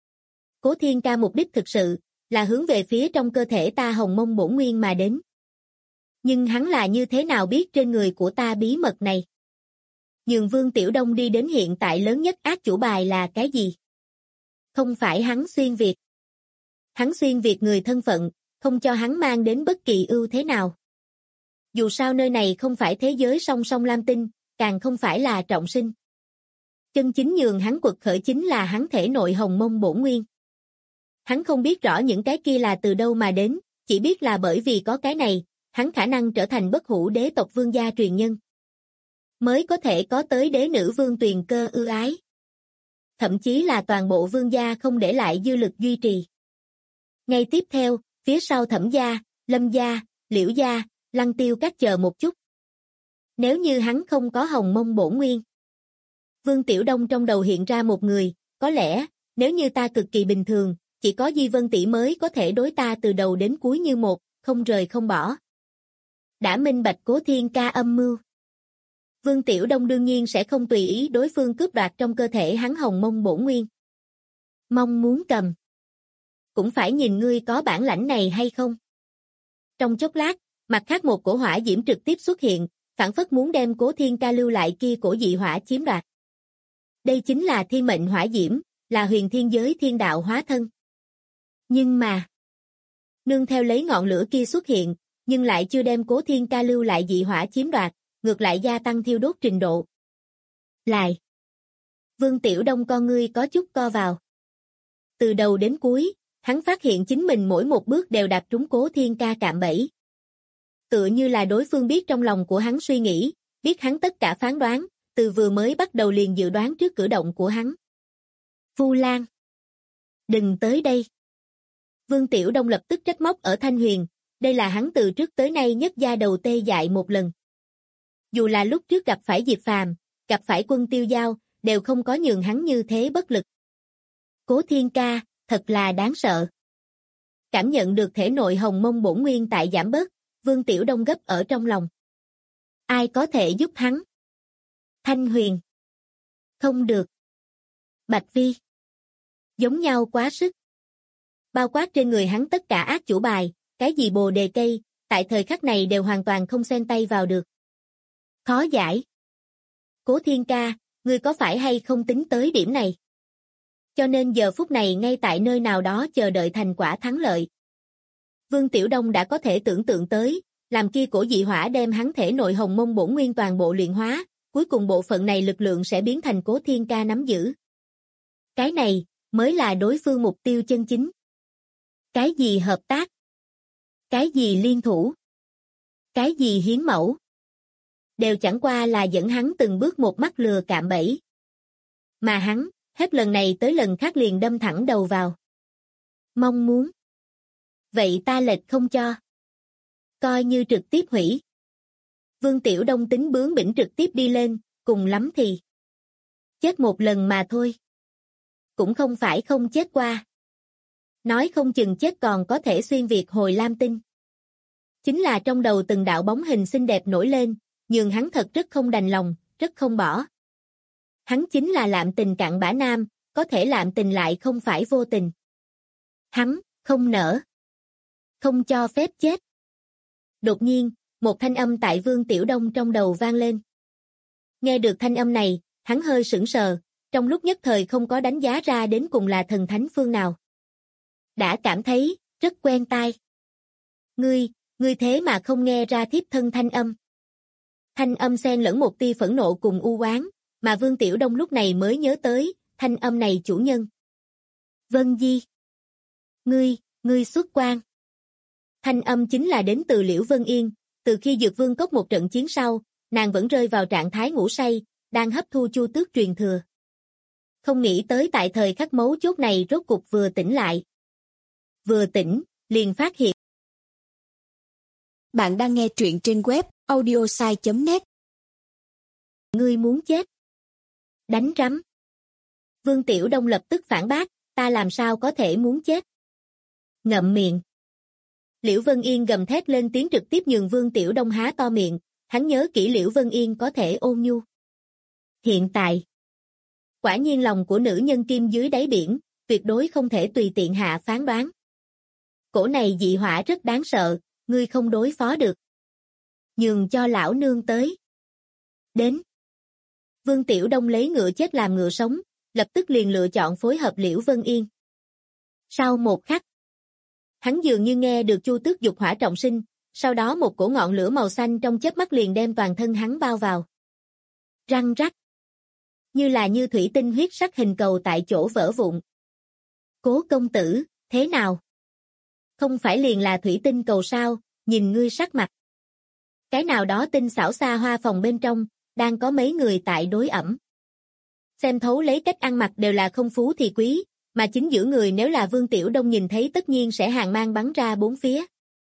Cố Thiên Ca mục đích thực sự, là hướng về phía trong cơ thể ta hồng mông bổn nguyên mà đến. Nhưng hắn là như thế nào biết trên người của ta bí mật này? Nhường Vương Tiểu Đông đi đến hiện tại lớn nhất ác chủ bài là cái gì? Không phải hắn xuyên Việt. Hắn xuyên Việt người thân phận, không cho hắn mang đến bất kỳ ưu thế nào. Dù sao nơi này không phải thế giới song song lam tinh, càng không phải là trọng sinh. Chân chính nhường hắn quật khởi chính là hắn thể nội hồng mông bổn nguyên. Hắn không biết rõ những cái kia là từ đâu mà đến, chỉ biết là bởi vì có cái này, hắn khả năng trở thành bất hủ đế tộc vương gia truyền nhân. Mới có thể có tới đế nữ vương Tuyền Cơ ưu ái. Thậm chí là toàn bộ vương gia không để lại dư lực duy trì. Ngay tiếp theo, phía sau Thẩm gia, Lâm gia, Liễu gia, Lăng Tiêu các chờ một chút. Nếu như hắn không có hồng mông bổn nguyên. Vương Tiểu Đông trong đầu hiện ra một người, có lẽ, nếu như ta cực kỳ bình thường, chỉ có Di Vân tỷ mới có thể đối ta từ đầu đến cuối như một, không rời không bỏ. Đã minh bạch Cố Thiên Ca âm mưu. Vương Tiểu Đông đương nhiên sẽ không tùy ý đối phương cướp đoạt trong cơ thể hắn hồng mông bổn nguyên. Mong muốn cầm. Cũng phải nhìn ngươi có bản lãnh này hay không. Trong chốc lát, mặt khác một cổ hỏa diễm trực tiếp xuất hiện, phản phất muốn đem Cố Thiên Ca lưu lại kia cổ dị hỏa chiếm đoạt. Đây chính là thiên mệnh hỏa diễm, là huyền thiên giới thiên đạo hóa thân. Nhưng mà, nương theo lấy ngọn lửa kia xuất hiện, nhưng lại chưa đem Cố Thiên Ca lưu lại dị hỏa chiếm đoạt, ngược lại gia tăng thiêu đốt trình độ. Lại. Vương Tiểu Đông con ngươi có chút co vào. Từ đầu đến cuối, hắn phát hiện chính mình mỗi một bước đều đạp trúng Cố Thiên Ca cạm bẫy. Tựa như là đối phương biết trong lòng của hắn suy nghĩ, biết hắn tất cả phán đoán, từ vừa mới bắt đầu liền dự đoán trước cử động của hắn. Vu Lan. Đừng tới đây. Vương Tiểu Đông lập tức trách móc ở Thanh Huyền, đây là hắn từ trước tới nay nhất gia đầu tê dại một lần. Dù là lúc trước gặp phải Diệp Phàm, gặp phải Quân Tiêu Giao, đều không có nhường hắn như thế bất lực. Cố Thiên Ca, thật là đáng sợ. Cảm nhận được thể nội hồng mông bổn nguyên tại giảm bớt, Vương Tiểu Đông gấp ở trong lòng. Ai có thể giúp hắn? Thanh Huyền. Không được. Bạch Vi. Giống nhau quá sức. Bao quát trên người hắn tất cả ác chủ bài, cái gì bồ đề cây, tại thời khắc này đều hoàn toàn không xen tay vào được. Khó giải. Cố Thiên Ca, ngươi có phải hay không tính tới điểm này? Cho nên giờ phút này ngay tại nơi nào đó chờ đợi thành quả thắng lợi. Vương Tiểu Đông đã có thể tưởng tượng tới, làm kia cổ dị hỏa đem hắn thể nội hồng mông bổn nguyên toàn bộ luyện hóa, cuối cùng bộ phận này lực lượng sẽ biến thành Cố Thiên Ca nắm giữ. Cái này, mới là đối phương mục tiêu chân chính. Cái gì hợp tác? Cái gì liên thủ? Cái gì hiến mẫu? Đều chẳng qua là dẫn hắn từng bước một mắt lừa cạm bẫy. Mà hắn, hết lần này tới lần khác liền đâm thẳng đầu vào. Mong muốn. Vậy ta lệch không cho. Coi như trực tiếp hủy. Vương Tiểu Đông tính bướng bỉnh trực tiếp đi lên, cùng lắm thì chết một lần mà thôi. Cũng không phải không chết qua. Nói không chừng chết còn có thể xuyên việt hồi lam tinh. Chính là trong đầu từng đạo bóng hình xinh đẹp nổi lên, nhưng hắn thật rất không đành lòng, rất không bỏ. Hắn chính là lạm tình cặn bã nam, có thể lạm tình lại không phải vô tình. Hắn, không nỡ. Không cho phép chết. Đột nhiên, một thanh âm tại Vương Tiểu Đông trong đầu vang lên. Nghe được thanh âm này, hắn hơi sững sờ, trong lúc nhất thời không có đánh giá ra đến cùng là thần thánh phương nào. Đã cảm thấy, rất quen tai. Ngươi thế mà không nghe ra thiếp thân thanh âm. Thanh âm xen lẫn một tia phẫn nộ cùng u oán, mà Vương Tiểu Đông lúc này mới nhớ tới, thanh âm này chủ nhân. Vân Di. Ngươi xuất quan. Thanh âm chính là đến từ Liễu Vân Yên, từ khi Dược Vương Cốc một trận chiến sau, nàng vẫn rơi vào trạng thái ngủ say, đang hấp thu Chu Tước truyền thừa. Không nghĩ tới tại thời khắc mấu chốt này rốt cục vừa tỉnh lại. Vừa tỉnh, liền phát hiện. Bạn đang nghe truyện trên web audiosai.net. Ngươi muốn chết. Đánh rắm. Vương Tiểu Đông lập tức phản bác, ta làm sao có thể muốn chết. Ngậm miệng. Liễu Vân Yên gầm thét lên tiếng trực tiếp nhường Vương Tiểu Đông há to miệng, hắn nhớ kỹ Liễu Vân Yên có thể ôn nhu. Hiện tại, quả nhiên lòng của nữ nhân kim dưới đáy biển, tuyệt đối không thể tùy tiện hạ phán đoán. Cổ này dị hỏa rất đáng sợ, ngươi không đối phó được. Nhường cho lão nương tới. Đến. Vương Tiểu Đông lấy ngựa chết làm ngựa sống, lập tức liền lựa chọn phối hợp Liễu Vân Yên. Sau một khắc, hắn dường như nghe được Chu Tước dục hỏa trọng sinh, sau đó một cổ ngọn lửa màu xanh trong chớp mắt liền đem toàn thân hắn bao vào. Răng rắc. Như thủy tinh huyết sắc hình cầu tại chỗ vỡ vụn. Cố công tử, thế nào? Không phải liền là thủy tinh cầu sao, nhìn ngươi sắc mặt. Cái nào đó tinh xảo xa hoa phòng bên trong, đang có mấy người tại đối ẩm. Xem thấu lấy cách ăn mặc đều là không phú thì quý, mà chính giữa người nếu là Vương Tiểu Đông nhìn thấy tất nhiên sẽ hàng mang bắn ra bốn phía.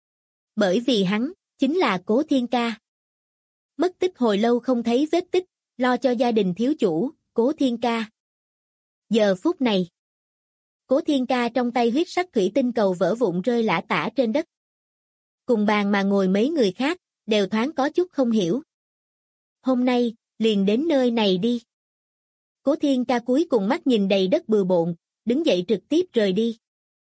Bởi vì hắn, chính là Cố Thiên Ca. Mất tích hồi lâu không thấy vết tích, lo cho gia đình thiếu chủ, Cố Thiên Ca. Giờ phút này, Cố Thiên Ca trong tay huyết sắc thủy tinh cầu vỡ vụn rơi lả tả trên đất. Cùng bàn mà ngồi mấy người khác, đều thoáng có chút không hiểu. Hôm nay, liền đến nơi này đi. Cố Thiên Ca cuối cùng mắt nhìn đầy đất bừa bộn, đứng dậy trực tiếp rời đi.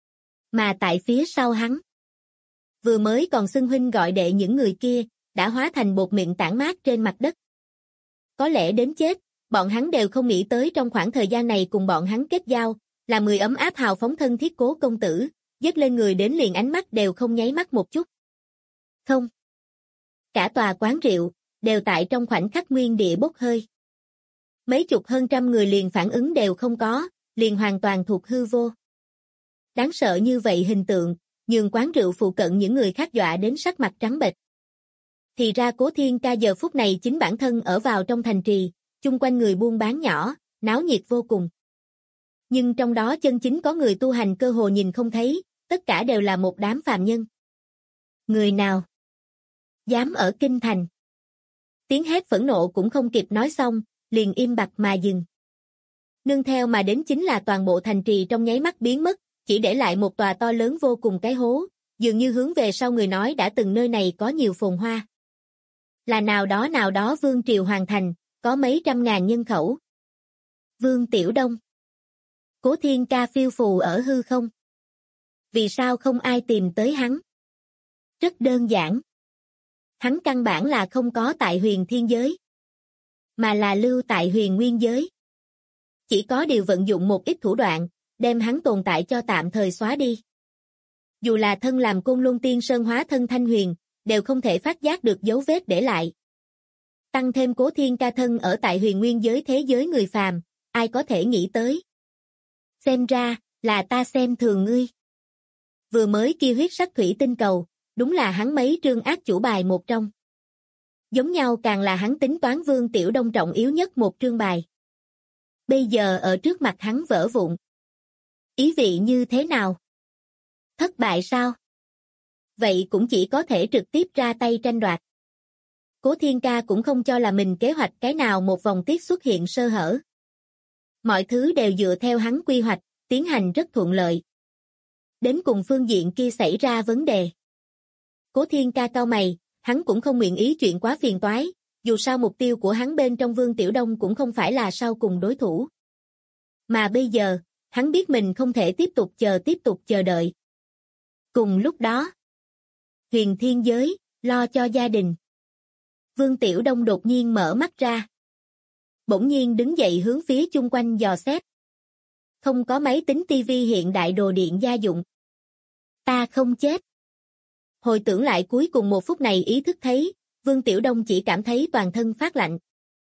Mà tại phía sau hắn, vừa mới còn xưng huynh gọi đệ những người kia, đã hóa thành bột mịn tản mát trên mặt đất. Có lẽ đến chết, bọn hắn đều không nghĩ tới trong khoảng thời gian này cùng bọn hắn kết giao, là người ấm áp hào phóng thân thiết Cố công tử, dứt lên người đến liền ánh mắt đều không nháy mắt một chút. Không. Cả tòa quán rượu, đều tại trong khoảnh khắc nguyên địa bốc hơi. Mấy chục hơn trăm người liền phản ứng đều không có, liền hoàn toàn thuộc hư vô. Đáng sợ như vậy hình tượng, nhường quán rượu phụ cận những người khác dọa đến sắc mặt trắng bệch. Thì ra Cố Thiên Ca giờ phút này chính bản thân ở vào trong thành trì, chung quanh người buôn bán nhỏ, náo nhiệt vô cùng. Nhưng trong đó chân chính có người tu hành cơ hồ nhìn không thấy, tất cả đều là một đám phàm nhân. Người nào dám ở kinh thành? Tiếng hét phẫn nộ cũng không kịp nói xong, liền im bặt mà dừng. Nương theo mà đến chính là toàn bộ thành trì trong nháy mắt biến mất, chỉ để lại một tòa to lớn vô cùng cái hố, dường như hướng về sau người nói đã từng nơi này có nhiều phồn hoa. Là nào đó vương triều hoàn thành, có mấy trăm ngàn nhân khẩu. Vương Tiểu Đông. Cố Thiên Ca phiêu phù ở hư không. Vì sao không ai tìm tới hắn? Rất đơn giản. Hắn căn bản là không có tại huyền thiên giới, mà là lưu tại huyền nguyên giới. Chỉ có điều vận dụng một ít thủ đoạn, đem hắn tồn tại cho tạm thời xóa đi. Dù là thân làm Côn Luân Tiên Sơn hóa thân Thanh Huyền, đều không thể phát giác được dấu vết để lại. Tăng thêm Cố Thiên Ca thân ở tại huyền nguyên giới thế giới người phàm, ai có thể nghĩ tới. Xem ra, là ta xem thường ngươi. Vừa mới kia huyết sắc thủy tinh cầu, đúng là hắn mấy trương ác chủ bài một trong. Giống nhau càng là hắn tính toán Vương Tiểu Đông trọng yếu nhất một trương bài. Bây giờ ở trước mặt hắn vỡ vụn. Ý vị như thế nào? Thất bại sao? Vậy cũng chỉ có thể trực tiếp ra tay tranh đoạt. Cố Thiên Ca cũng không cho là mình kế hoạch cái nào một vòng tiết xuất hiện sơ hở. Mọi thứ đều dựa theo hắn quy hoạch, tiến hành rất thuận lợi. Đến cùng phương diện kia xảy ra vấn đề. Cố Thiên Ca cau mày, hắn cũng không nguyện ý chuyện quá phiền toái, dù sao mục tiêu của hắn bên trong Vương Tiểu Đông cũng không phải là sau cùng đối thủ. Mà bây giờ, hắn biết mình không thể tiếp tục chờ đợi. Cùng lúc đó, Huyền Thiên Giới, lo cho gia đình. Vương Tiểu Đông đột nhiên mở mắt ra. Bỗng nhiên đứng dậy hướng phía chung quanh dò xét. Không có máy tính tivi hiện đại đồ điện gia dụng. Ta không chết. Hồi tưởng lại cuối cùng một phút này ý thức thấy, Vương Tiểu Đông chỉ cảm thấy toàn thân phát lạnh.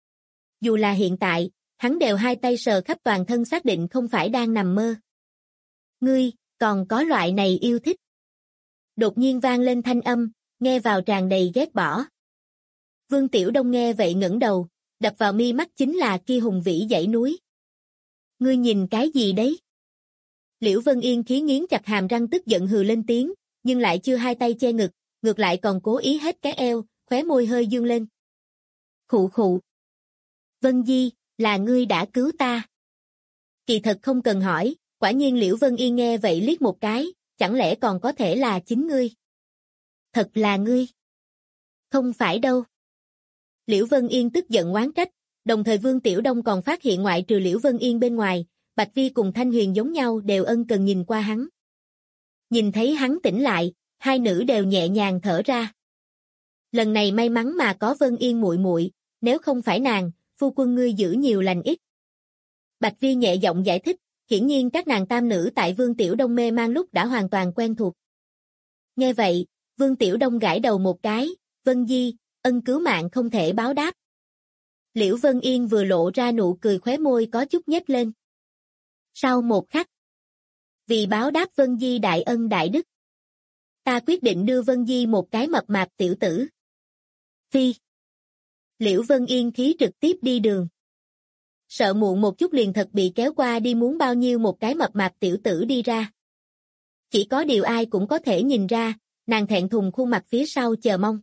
Dù là hiện tại, hắn đều hai tay sờ khắp toàn thân xác định không phải đang nằm mơ. Ngươi, còn có loại này yêu thích. Đột nhiên vang lên thanh âm, nghe vào tràn đầy ghét bỏ. Vương Tiểu Đông nghe vậy ngẩng đầu, đập vào mi mắt chính là kia hùng vĩ dãy núi. Ngươi nhìn cái gì đấy? Liễu Vân Yên khí nghiến chặt hàm răng tức giận hừ lên tiếng, nhưng lại chưa hai tay che ngực, ngược lại còn cố ý hết cái eo, khóe môi hơi dương lên. Khụ khụ. Vân Di, là ngươi đã cứu ta. Kỳ thật không cần hỏi, quả nhiên Liễu Vân Yên nghe vậy liếc một cái, chẳng lẽ còn có thể là chính ngươi? Thật là ngươi. Không phải đâu. Liễu Vân Yên tức giận oán trách, đồng thời Vương Tiểu Đông còn phát hiện ngoại trừ Liễu Vân Yên bên ngoài, Bạch Vi cùng Thanh Huyền giống nhau đều ân cần nhìn qua hắn. Nhìn thấy hắn tỉnh lại, hai nữ đều nhẹ nhàng thở ra. Lần này may mắn mà có Vân Yên muội muội, nếu không phải nàng, phu quân ngươi giữ nhiều lành ít. Bạch Vi nhẹ giọng giải thích, hiển nhiên các nàng tam nữ tại Vương Tiểu Đông mê man lúc đã hoàn toàn quen thuộc. Nghe vậy, Vương Tiểu Đông gãi đầu một cái, Vân Di, ân cứu mạng không thể báo đáp. Liễu Vân Yên vừa lộ ra nụ cười khóe môi có chút nhếch lên. Sau một khắc, vì báo đáp Vân Di đại ân đại đức, ta quyết định đưa Vân Di một cái mập mạp tiểu tử. Phi. Liễu Vân Yên khí trực tiếp đi đường. Sợ muộn một chút liền thật bị kéo qua đi muốn bao nhiêu một cái mập mạp tiểu tử đi ra. Chỉ có điều ai cũng có thể nhìn ra, nàng thẹn thùng khuôn mặt phía sau chờ mong.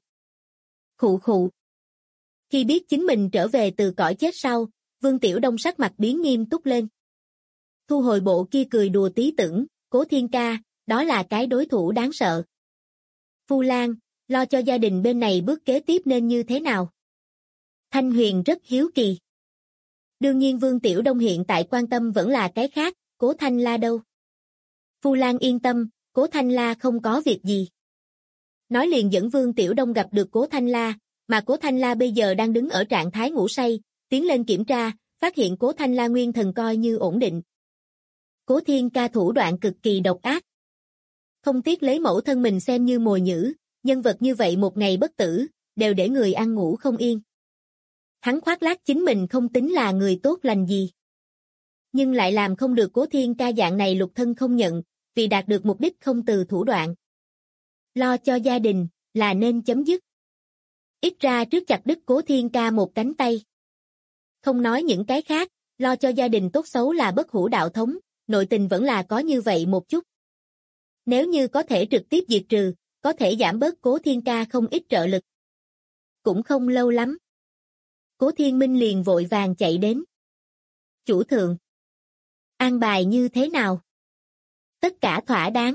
Khụ khụ. Khi biết chính mình trở về từ cõi chết sau, Vương Tiểu Đông sắc mặt biến nghiêm túc lên. Thu hồi bộ kia cười đùa tí tưởng, Cố Thiên Ca, đó là cái đối thủ đáng sợ. Phu Lan, lo cho gia đình bên này bước kế tiếp nên như thế nào? Thanh Huyền rất hiếu kỳ. Đương nhiên Vương Tiểu Đông hiện tại quan tâm vẫn là cái khác, Cố Thanh La đâu? Phu Lan yên tâm, Cố Thanh La không có việc gì. Nói liền dẫn Vương Tiểu Đông gặp được Cố Thanh La, mà Cố Thanh La bây giờ đang đứng ở trạng thái ngủ say, tiến lên kiểm tra, phát hiện Cố Thanh La nguyên thần coi như ổn định. Cố Thiên Ca thủ đoạn cực kỳ độc ác. Không tiếc lấy mẫu thân mình xem như mồi nhử, nhân vật như vậy một ngày bất tử, đều để người ăn ngủ không yên. Hắn khoác lác chính mình không tính là người tốt lành gì. Nhưng lại làm không được Cố Thiên Ca dạng này lục thân không nhận, vì đạt được mục đích không từ thủ đoạn. Lo cho gia đình, là nên chấm dứt. Ít ra trước chặt đứt Cố Thiên Ca một cánh tay. Không nói những cái khác, lo cho gia đình tốt xấu là bất hủ đạo thống, nội tình vẫn là có như vậy một chút. Nếu như có thể trực tiếp diệt trừ, có thể giảm bớt Cố Thiên Ca không ít trợ lực. Cũng không lâu lắm. Cố Thiên Minh liền vội vàng chạy đến. Chủ thượng. An bài như thế nào? Tất cả thỏa đáng.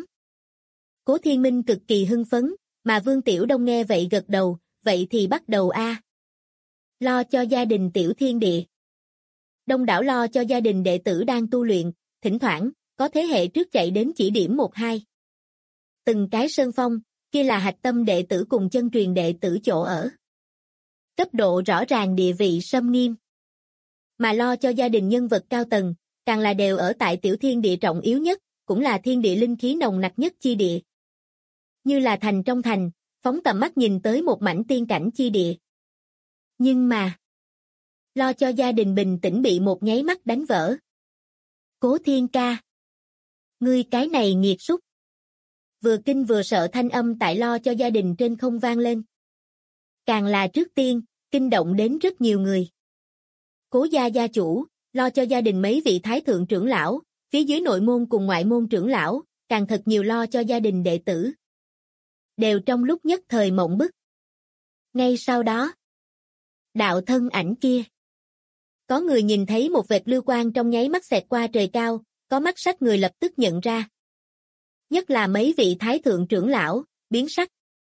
Cố Thiên Minh cực kỳ hưng phấn, mà Vương Tiểu Đông nghe vậy gật đầu, vậy thì bắt đầu a. Lo cho gia đình tiểu thiên địa. Đông đảo lo cho gia đình đệ tử đang tu luyện, thỉnh thoảng, có thế hệ trước chạy đến chỉ điểm 1-2. Từng cái sơn phong, kia là hạch tâm đệ tử cùng chân truyền đệ tử chỗ ở. Cấp độ rõ ràng địa vị xâm nghiêm. Mà lo cho gia đình nhân vật cao tầng, càng là đều ở tại tiểu thiên địa trọng yếu nhất, cũng là thiên địa linh khí nồng nặc nhất chi địa. Như là thành trong thành, phóng tầm mắt nhìn tới một mảnh tiên cảnh chi địa. Nhưng mà, lo cho gia đình bình tĩnh bị một nháy mắt đánh vỡ. Cố Thiên Ca. Ngươi cái này nghiệt súc. vừa kinh vừa sợ thanh âm tại lo cho gia đình trên không vang lên. Càng là trước tiên, kinh động đến rất nhiều người. Cố gia gia chủ, lo cho gia đình mấy vị thái thượng trưởng lão, phía dưới nội môn cùng ngoại môn trưởng lão, càng thật nhiều lo cho gia đình đệ tử. Đều trong lúc nhất thời mộng bức. Ngay sau đó, đạo thân ảnh kia. Có người nhìn thấy một vệt lưu quang trong nháy mắt xẹt qua trời cao, có mắt sắc người lập tức nhận ra. Nhất là mấy vị thái thượng trưởng lão, biến sắc.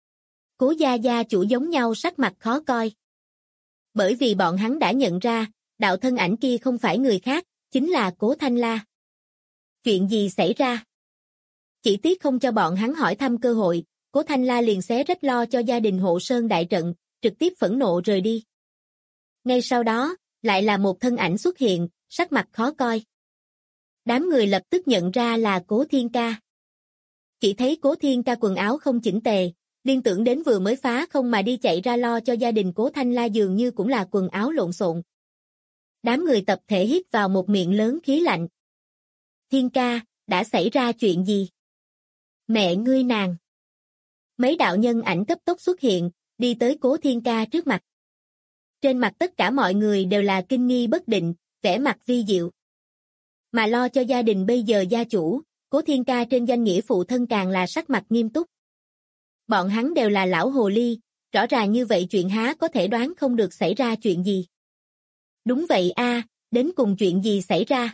Cố gia gia chủ giống nhau sắc mặt khó coi. Bởi vì bọn hắn đã nhận ra, đạo thân ảnh kia không phải người khác, chính là Cố Thanh La. Chuyện gì xảy ra? Chỉ tiếc không cho bọn hắn hỏi thăm cơ hội, Cố Thanh La liền xé rách lo cho gia đình hộ sơn đại trận, trực tiếp phẫn nộ rời đi. Ngay sau đó, lại là một thân ảnh xuất hiện, sắc mặt khó coi. Đám người lập tức nhận ra là Cố Thiên Ca. Chỉ thấy Cố Thiên Ca quần áo không chỉnh tề, liên tưởng đến vừa mới phá không mà đi chạy ra lo cho gia đình Cố Thanh La dường như cũng là quần áo lộn xộn. Đám người tập thể hít vào một miệng lớn khí lạnh. Thiên Ca, đã xảy ra chuyện gì? Mẹ ngươi nàng. Mấy đạo nhân ảnh cấp tốc xuất hiện, đi tới Cố Thiên Ca trước mặt. Trên mặt tất cả mọi người đều là kinh nghi bất định, vẻ mặt vi diệu. Mà lo cho gia đình bây giờ gia chủ, Cố Thiên Ca trên danh nghĩa phụ thân càng là sắc mặt nghiêm túc. Bọn hắn đều là lão hồ ly, rõ ràng như vậy chuyện há có thể đoán không được xảy ra chuyện gì. Đúng vậy a, đến cùng chuyện gì xảy ra?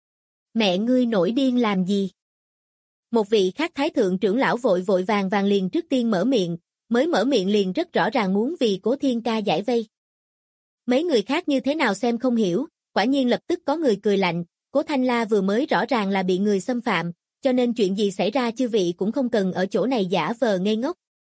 Mẹ ngươi nổi điên làm gì? Một vị khác thái thượng trưởng lão vội vội vàng vàng liền trước tiên mở miệng, mới mở miệng liền rất rõ ràng muốn vì Cố Thiên Ca giải vây. Mấy người khác như thế nào xem không hiểu, quả nhiên lập tức có người cười lạnh, Cố Thanh La vừa mới rõ ràng là bị người xâm phạm, cho nên chuyện gì xảy ra chư vị cũng không cần ở chỗ này giả vờ ngây ngốc.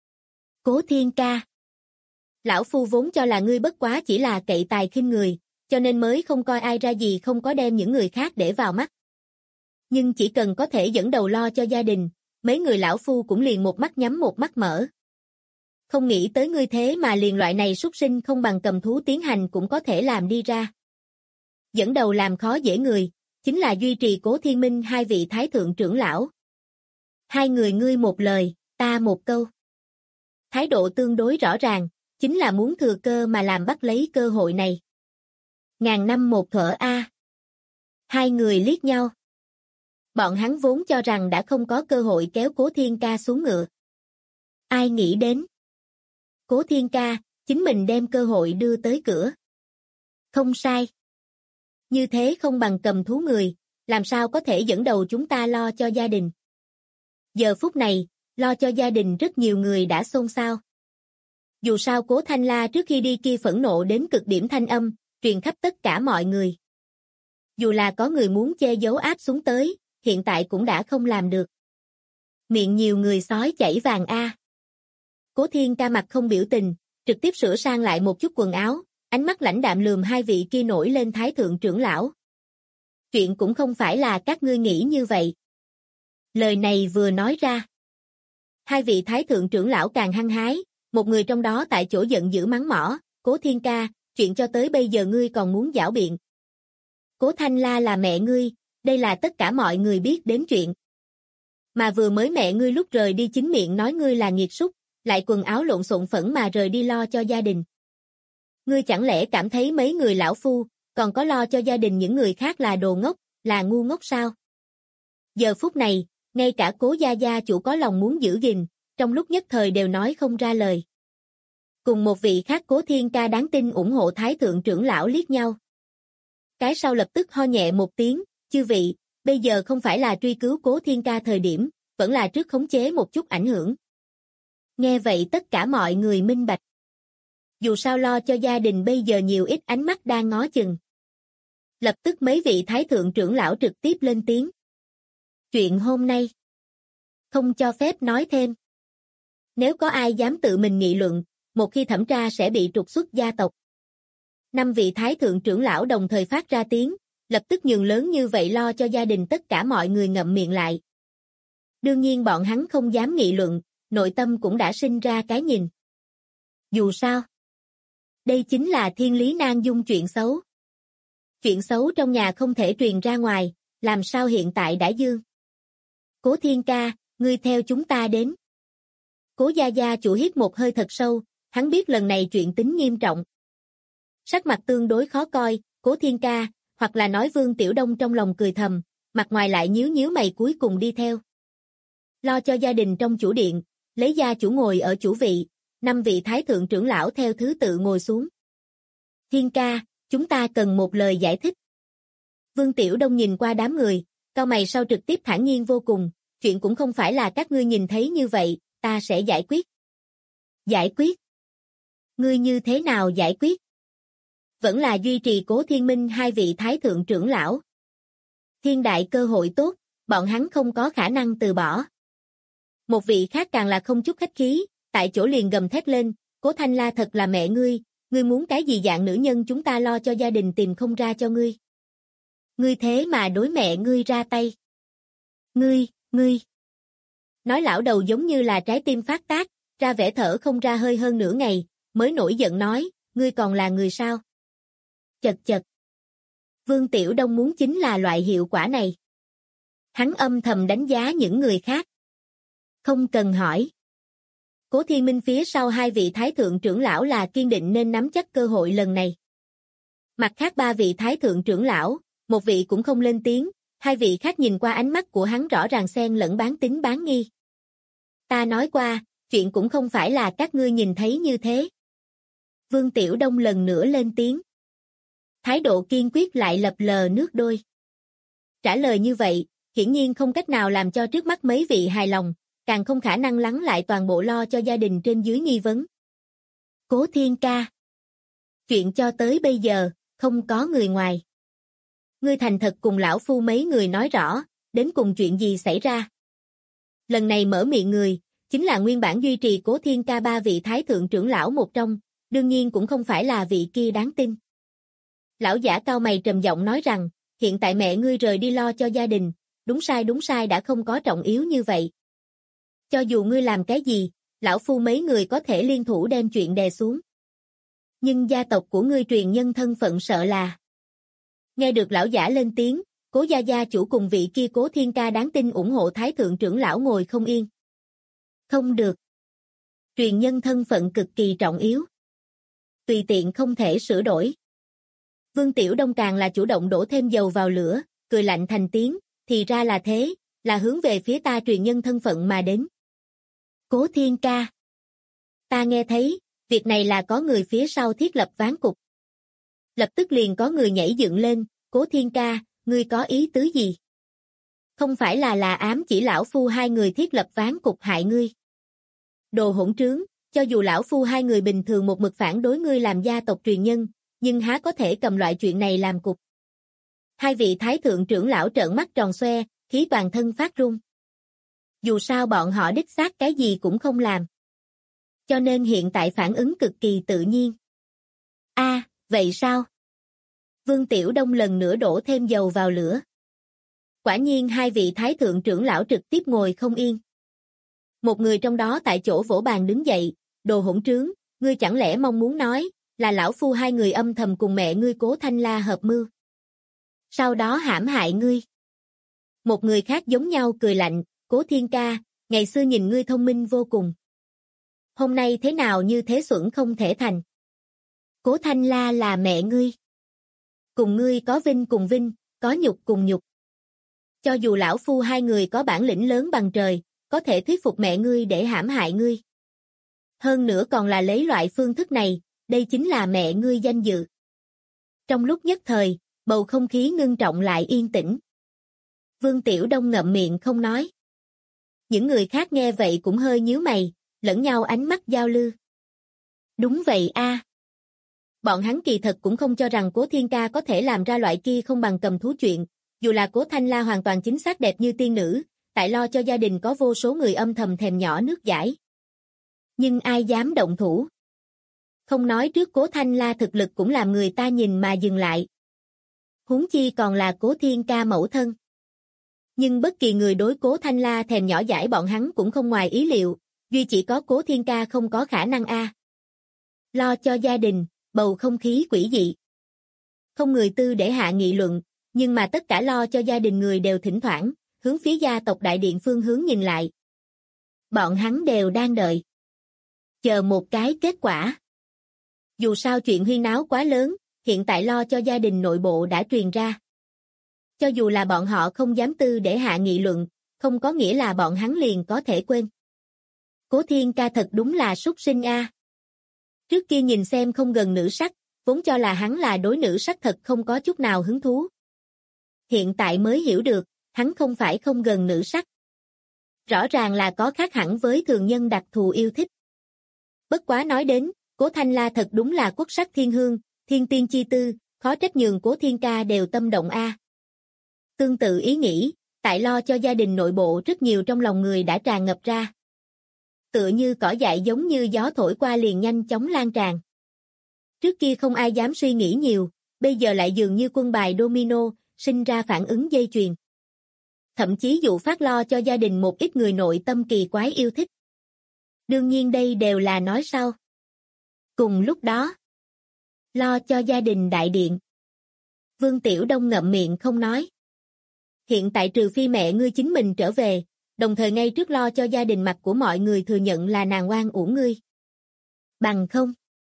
Cố Thiên Ca. Lão Phu vốn cho là ngươi bất quá chỉ là cậy tài khinh người, cho nên mới không coi ai ra gì không có đem những người khác để vào mắt. Nhưng chỉ cần có thể dẫn đầu lo cho gia đình, mấy người lão Phu cũng liền một mắt nhắm một mắt mở. Không nghĩ tới ngươi thế mà liền loại này súc sinh không bằng cầm thú tiến hành cũng có thể làm đi ra. Dẫn đầu làm khó dễ người, chính là duy trì Cố Thiên Minh hai vị thái thượng trưởng lão. Hai người ngươi một lời, ta một câu. Thái độ tương đối rõ ràng, chính là muốn thừa cơ mà làm bắt lấy cơ hội này. Ngàn năm một thuở a. Hai người liếc nhau. Bọn hắn vốn cho rằng đã không có cơ hội kéo Cố Thiên Ca xuống ngựa. Ai nghĩ đến? Cố Thiên Ca, chính mình đem cơ hội đưa tới cửa. Không sai. Như thế không bằng cầm thú người, làm sao có thể dẫn đầu chúng ta lo cho gia đình. Giờ phút này, lo cho gia đình rất nhiều người đã xôn xao. Dù sao Cố Thanh La trước khi đi kia phẫn nộ đến cực điểm thanh âm, truyền khắp tất cả mọi người. Dù là có người muốn che giấu áp xuống tới, hiện tại cũng đã không làm được. Miệng nhiều người sói chảy vàng a. Cố Thiên Ca mặt không biểu tình, trực tiếp sửa sang lại một chút quần áo, ánh mắt lãnh đạm lườm hai vị kia nổi lên thái thượng trưởng lão. Chuyện cũng không phải là các ngươi nghĩ như vậy. Lời này vừa nói ra. Hai vị thái thượng trưởng lão càng hăng hái, một người trong đó tại chỗ giận dữ mắng mỏ, Cố Thiên Ca, chuyện cho tới bây giờ ngươi còn muốn giảo biện. Cố Thanh La là mẹ ngươi, đây là tất cả mọi người biết đến chuyện. Mà vừa mới mẹ ngươi lúc rời đi chính miệng nói ngươi là nghiệt súc, lại quần áo lộn xộn phẫn mà rời đi lo cho gia đình. Ngươi chẳng lẽ cảm thấy mấy người lão phu, còn có lo cho gia đình những người khác là đồ ngốc, là ngu ngốc sao? Giờ phút này, ngay cả Cố gia gia chủ có lòng muốn giữ gìn, trong lúc nhất thời đều nói không ra lời. Cùng một vị khác Cố Thiên Ca đáng tin ủng hộ thái thượng trưởng lão liếc nhau. Cái sau lập tức ho nhẹ một tiếng, chư vị, bây giờ không phải là truy cứu Cố Thiên Ca thời điểm, vẫn là trước khống chế một chút ảnh hưởng. Nghe vậy tất cả mọi người minh bạch. Dù sao lo cho gia đình bây giờ nhiều ít ánh mắt đang ngó chừng. Lập tức mấy vị thái thượng trưởng lão trực tiếp lên tiếng. Chuyện hôm nay không cho phép nói thêm. Nếu có ai dám tự mình nghị luận, một khi thẩm tra sẽ bị trục xuất gia tộc. 5 vị thái thượng trưởng lão đồng thời phát ra tiếng, lập tức nhường lớn như vậy lo cho gia đình tất cả mọi người ngậm miệng lại. Đương nhiên bọn hắn không dám nghị luận, nội tâm cũng đã sinh ra cái nhìn. Dù sao, đây chính là thiên lý nan dung chuyện xấu. Chuyện xấu trong nhà không thể truyền ra ngoài, làm sao hiện tại đã dương. Cố Thiên Ca, ngươi theo chúng ta đến. Cố gia gia chủ hít một hơi thật sâu, hắn biết lần này chuyện tính nghiêm trọng. Sắc mặt tương đối khó coi, Cố Thiên ca, hoặc là nói Vương Tiểu Đông trong lòng cười thầm, mặt ngoài lại nhíu nhíu mày cuối cùng đi theo. Lo cho gia đình trong chủ điện, lấy gia chủ ngồi ở chủ vị, 5 vị thái thượng trưởng lão theo thứ tự ngồi xuống. Thiên ca, chúng ta cần một lời giải thích. Vương Tiểu Đông nhìn qua đám người, cau mày sau trực tiếp thản nhiên vô cùng, chuyện cũng không phải là các ngươi nhìn thấy như vậy, ta sẽ giải quyết. Giải quyết? Ngươi như thế nào giải quyết? Vẫn là duy trì Cố Thiên Minh 2 vị thái thượng trưởng lão. Thiên đại cơ hội tốt, bọn hắn không có khả năng từ bỏ. Một vị khác càng là không chút khách khí, tại chỗ liền gầm thét lên, Cố Thanh La thật là mẹ ngươi muốn cái gì dạng nữ nhân chúng ta lo cho gia đình tìm không ra cho ngươi. Ngươi thế mà đối mẹ ngươi ra tay. Ngươi. Nói lão đầu giống như là trái tim phát tác, ra vẻ thở không ra hơi hơn nửa ngày, mới nổi giận nói, ngươi còn là người sao? Chật. Vương Tiểu Đông muốn chính là loại hiệu quả này. Hắn âm thầm đánh giá những người khác. Không cần hỏi. Cố Thiên Minh phía sau 2 vị thái thượng trưởng lão là kiên định nên nắm chắc cơ hội lần này. Mặt khác 3 vị thái thượng trưởng lão, một vị cũng không lên tiếng, 2 vị khác nhìn qua ánh mắt của hắn rõ ràng xen lẫn bán tín bán nghi. Ta nói qua, chuyện cũng không phải là các ngươi nhìn thấy như thế. Vương Tiểu Đông lần nữa lên tiếng. Thái độ kiên quyết lại lập lờ nước đôi. Trả lời như vậy, hiển nhiên không cách nào làm cho trước mắt mấy vị hài lòng, càng không khả năng lắng lại toàn bộ lo cho gia đình trên dưới nghi vấn. Cố Thiên ca. Chuyện cho tới bây giờ, không có người ngoài. Ngươi thành thật cùng lão phu mấy người nói rõ, đến cùng chuyện gì xảy ra. Lần này mở miệng người, chính là nguyên bản duy trì Cố Thiên ca 3 vị thái thượng trưởng lão một trong, đương nhiên cũng không phải là vị kia đáng tin. Lão giả cao mày trầm giọng nói rằng, hiện tại mẹ ngươi rời đi lo cho gia đình, đúng sai đã không có trọng yếu như vậy. Cho dù ngươi làm cái gì, lão phu mấy người có thể liên thủ đem chuyện đè xuống. Nhưng gia tộc của ngươi truyền nhân thân phận sợ là. Nghe được lão giả lên tiếng, Cố gia gia chủ cùng vị kia Cố Thiên ca đáng tin ủng hộ thái thượng trưởng lão ngồi không yên. Không được. Truyền nhân thân phận cực kỳ trọng yếu. Tùy tiện không thể sửa đổi. Vương Tiểu Đông càng là chủ động đổ thêm dầu vào lửa, cười lạnh thành tiếng, thì ra là thế, là hướng về phía ta truyền nhân thân phận mà đến. Cố Thiên ca. Ta nghe thấy, việc này là có người phía sau thiết lập ván cục. Lập tức liền có người nhảy dựng lên, Cố Thiên ca, ngươi có ý tứ gì? Không phải là ám chỉ lão phu 2 người thiết lập ván cục hại ngươi. Đồ hỗn trướng, cho dù lão phu 2 người bình thường một mực phản đối ngươi làm gia tộc truyền nhân, nhưng há có thể cầm loại chuyện này làm cục. 2 vị thái thượng trưởng lão trợn mắt tròn xoe, khí toàn thân phát run. Dù sao bọn họ đích xác cái gì cũng không làm. Cho nên hiện tại phản ứng cực kỳ tự nhiên. Vậy sao? Vương Tiểu Đông lần nữa đổ thêm dầu vào lửa. Quả nhiên 2 vị thái thượng trưởng lão trực tiếp ngồi không yên. Một người trong đó tại chỗ vỗ bàn đứng dậy, đồ hỗn trướng, ngươi chẳng lẽ mong muốn nói, là lão phu 2 người âm thầm cùng mẹ ngươi Cố Thanh La hợp mưu. Sau đó hãm hại ngươi. Một người khác giống nhau cười lạnh, Cố Thiên ca, ngày xưa nhìn ngươi thông minh vô cùng. Hôm nay thế nào như thế xuẩn không thể thành. Cố Thanh La là mẹ ngươi. Cùng ngươi có vinh cùng vinh, có nhục cùng nhục. Cho dù lão phu 2 người có bản lĩnh lớn bằng trời, có thể thuyết phục mẹ ngươi để hãm hại ngươi. Hơn nữa còn là lấy loại phương thức này, đây chính là mẹ ngươi danh dự. Trong lúc nhất thời, bầu không khí ngưng trọng lại yên tĩnh. Vương Tiểu Đông ngậm miệng không nói. Những người khác nghe vậy cũng hơi nhíu mày, lẫn nhau ánh mắt giao lưu. Đúng vậy a. Bọn hắn kỳ thật cũng không cho rằng Cố Thiên ca có thể làm ra loại kia không bằng cầm thú chuyện, dù là Cố Thanh La hoàn toàn chính xác đẹp như tiên nữ, tại lo cho gia đình có vô số người âm thầm thèm nhỏ nước dãi. Nhưng ai dám động thủ? Không nói trước Cố Thanh La thực lực cũng làm người ta nhìn mà dừng lại. Huống chi còn là Cố Thiên ca mẫu thân. Nhưng bất kỳ người đối Cố Thanh La thèm nhỏ dãi bọn hắn cũng không ngoài ý liệu, duy chỉ có Cố Thiên ca không có khả năng a. Lo cho gia đình, bầu không khí quỷ dị. Không người tư để hạ nghị luận, nhưng mà tất cả lo cho gia đình người đều thỉnh thoảng hướng phía gia tộc đại điện phương hướng nhìn lại, Bọn hắn đều đang đợi. Chờ một cái kết quả. Dù sao chuyện huyên náo quá lớn, hiện tại lo cho gia đình nội bộ đã truyền ra. Cho dù là bọn họ không dám tư để hạ nghị luận, không có nghĩa là bọn hắn liền có thể quên. Cố Thiên Ca thật đúng là súc sinh a. Trước kia nhìn xem không gần nữ sắc, vốn cho là hắn là đối nữ sắc thật không có chút nào hứng thú. Hiện tại mới hiểu được, hắn không phải không gần nữ sắc. Rõ ràng là có khác hẳn với thường nhân đặc thù yêu thích. Bất quá nói đến, Cố Thanh La thật đúng là quốc sắc thiên hương, thiên tiên chi tư, khó trách nhường Cố Thiên Ca đều tâm động a. Tương tự ý nghĩ, tại lo cho gia đình nội bộ rất nhiều trong lòng người đã tràn ngập ra. Tựa như cỏ dại giống như gió thổi qua liền nhanh chóng lan tràn. Trước kia không ai dám suy nghĩ nhiều, bây giờ lại dường như quân bài domino, sinh ra phản ứng dây chuyền. Thậm chí dụ phát lo cho gia đình một ít người nội tâm kỳ quái yêu thích. Đương nhiên đây đều là nói sau. Cùng lúc đó, lo cho gia đình đại điện. Vương Tiểu Đông ngậm miệng không nói. Hiện tại trừ phi mẹ ngươi chính mình trở về, đồng thời ngay trước lo cho gia đình mặt của mọi người thừa nhận là nàng oan uổng ngươi. Bằng không.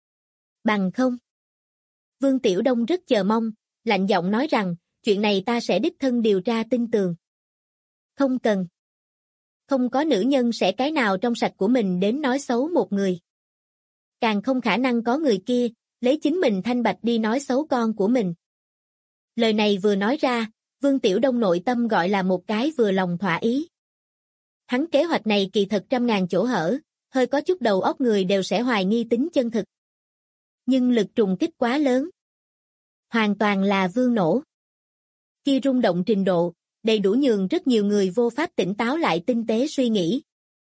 Vương Tiểu Đông rất chờ mong, lạnh giọng nói rằng, chuyện này ta sẽ đích thân điều tra tin tường. Không cần. Không có nữ nhân sẽ cái nào trong sạch của mình đến nói xấu một người. Càng không khả năng có người kia, lấy chính mình thanh bạch đi nói xấu con của mình. Lời này vừa nói ra, Vương Tiểu Đông nội tâm gọi là một cái vừa lòng thỏa ý. Hắn kế hoạch này kỳ thật trăm ngàn chỗ hở, hơi có chút đầu óc người đều sẽ hoài nghi tính chân thực. Nhưng lực trùng kích quá lớn. Hoàn toàn là vương nổ. Kia rung động trình độ, đầy đủ nhường rất nhiều người vô pháp tỉnh táo lại tinh tế suy nghĩ.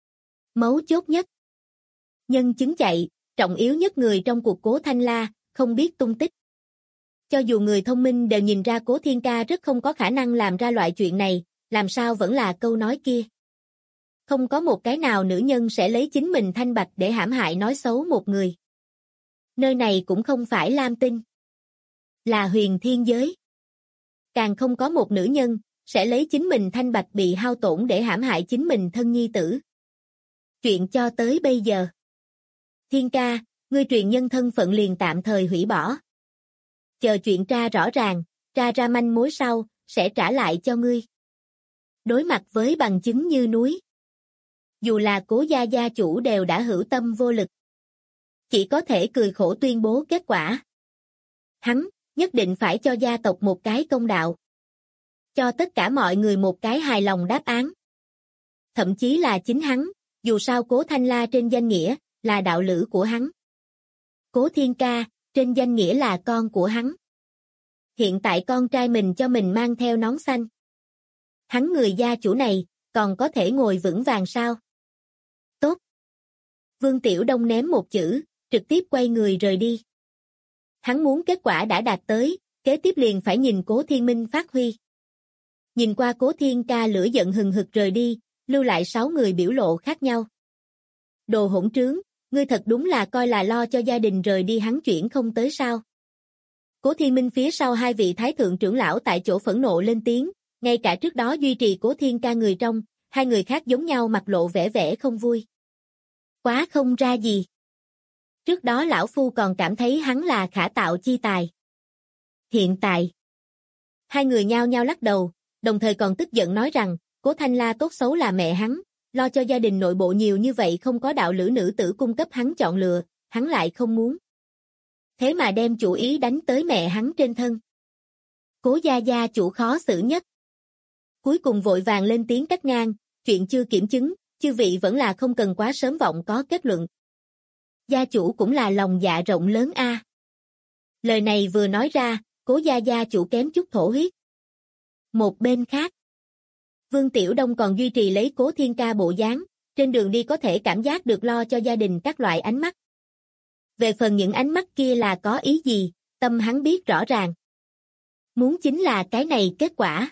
Mấu chốt nhất. Nhân chứng chạy, trọng yếu nhất người trong cuộc Cố Thanh La, không biết tung tích. Cho dù người thông minh đều nhìn ra Cố Thiên Ca rất không có khả năng làm ra loại chuyện này, làm sao vẫn là câu nói kia. Không có một cái nào nữ nhân sẽ lấy chính mình thanh bạch để hãm hại nói xấu một người. Nơi này cũng không phải Lam Tinh. Là huyền thiên giới. Càng không có một nữ nhân sẽ lấy chính mình thanh bạch bị hao tổn để hãm hại chính mình thân nhi tử. Chuyện cho tới bây giờ. Thiên Ca, ngươi truyền nhân thân phận liền tạm thời hủy bỏ. Chờ chuyện tra rõ ràng, tra ra manh mối sau, sẽ trả lại cho ngươi. Đối mặt với bằng chứng như núi. Dù là Cố gia chủ đều đã hữu tâm vô lực. Chỉ có thể cười khổ tuyên bố kết quả. Hắn, nhất định phải cho gia tộc một cái công đạo. Cho tất cả mọi người một cái hài lòng đáp án. Thậm chí là chính hắn, dù sao Cố Thanh La trên danh nghĩa, là đạo lữ của hắn. Cố Thiên Ca, trên danh nghĩa là con của hắn. Hiện tại con trai mình cho mình mang theo nón xanh. Hắn người gia chủ này, còn có thể ngồi vững vàng sao? Tốt. Vương Tiểu Đông ném một chữ, trực tiếp quay người rời đi. Hắn muốn kết quả đã đạt tới, kế tiếp liền phải nhìn Cố Thiên Minh phát huy. Nhìn qua Cố Thiên Ca lửa giận hừng hực rời đi, lưu lại 6 người biểu lộ khác nhau. Đồ hỗn trướng, ngươi thật đúng là coi là lo cho gia đình rời đi hắn chuyển không tới sao. Cố Thiên Minh phía sau hai vị thái thượng trưởng lão tại chỗ phẫn nộ lên tiếng, ngay cả trước đó duy trì Cố Thiên Ca người trong, hai người khác giống nhau mặt lộ vẻ không vui. Quá không ra gì. Trước đó lão phu còn cảm thấy hắn là khả tạo chi tài. Hiện tại, hai người nhao nhao lắc đầu, đồng thời còn tức giận nói rằng, Cố Thanh La tốt xấu là mẹ hắn, lo cho gia đình nội bộ nhiều như vậy không có đạo lữ nữ tử cung cấp hắn chọn lựa, hắn lại không muốn. Thế mà đem chủ ý đánh tới mẹ hắn trên thân. Cố gia chủ khó xử nhất. Cuối cùng vội vàng lên tiếng cắt ngang, chuyện chưa kiểm chứng, chư vị vẫn là không cần quá sớm vọng có kết luận. Gia chủ cũng là lòng dạ rộng lớn a. Lời này vừa nói ra, Cố gia chủ kém chút thổ huyết. Một bên khác, Vương Tiểu Đông còn duy trì lấy Cố Thiên Ca bộ dáng, trên đường đi có thể cảm giác được lo cho gia đình các loại ánh mắt. Về phần những ánh mắt kia là có ý gì, tâm hắn biết rõ ràng. Muốn chính là cái này kết quả.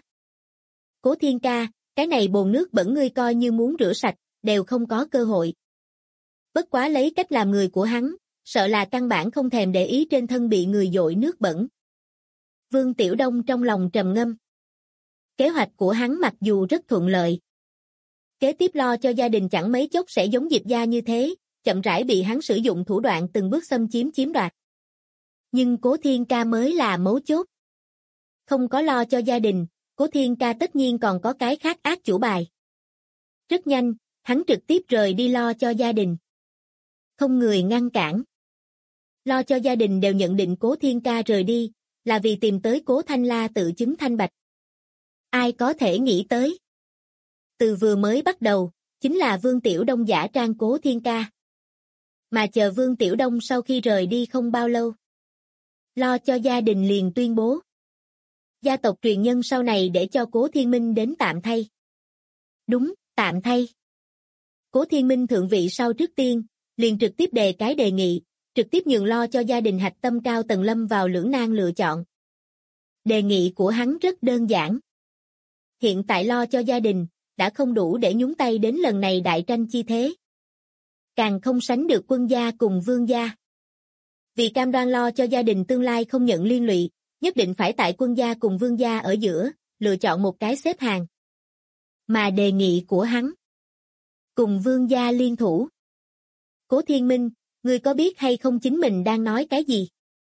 Cố Thiên Ca, cái này bồn nước bẩn ngươi coi như muốn rửa sạch, đều không có cơ hội. Bất quá lấy cách làm người của hắn, sợ là căn bản không thèm để ý trên thân bị người dội nước bẩn. Vương Tiểu Đông trong lòng trầm ngâm. Kế hoạch của hắn mặc dù rất thuận lợi. kế tiếp lo cho gia đình chẳng mấy chốc sẽ giống Diệp gia như thế, chậm rãi bị hắn sử dụng thủ đoạn từng bước xâm chiếm đoạt. Nhưng Cố Thiên Ca mới là mấu chốt. Không có lo cho gia đình, Cố Thiên Ca tất nhiên còn có cái khác ác chủ bài. Rất nhanh, hắn trực tiếp rời đi lo cho gia đình. Không người ngăn cản. Lo cho gia đình đều nhận định Cố Thiên Ca rời đi, là vì tìm tới Cố Thanh La tự chứng thanh bạch. Ai có thể nghĩ tới? Từ vừa mới bắt đầu, chính là Vương Tiểu Đông giả trang Cố Thiên Ca. Mà chờ Vương Tiểu Đông sau khi rời đi không bao lâu, lo cho gia đình liền tuyên bố. Gia tộc truyền nhân sau này để cho Cố Thiên Minh đến tạm thay. Đúng, tạm thay. Cố Thiên Minh thượng vị sau trước tiên, liền trực tiếp đề cái đề nghị, trực tiếp nhường lo cho gia đình hạch tâm cao tầng lâm vào lưỡng nan lựa chọn. Đề nghị của hắn rất đơn giản. Hiện tại lo cho gia đình, đã không đủ để nhúng tay đến lần này đại tranh chi thế. Càng không sánh được Quân gia cùng Vương gia. Vì cam đoan lo cho gia đình tương lai không nhận liên lụy, nhất định phải tại Quân gia cùng Vương gia ở giữa, lựa chọn một cái xếp hàng. Mà đề nghị của hắn, cùng Vương gia liên thủ. Cố Thiên Minh, ngươi có biết hay không chính mình đang nói cái gì?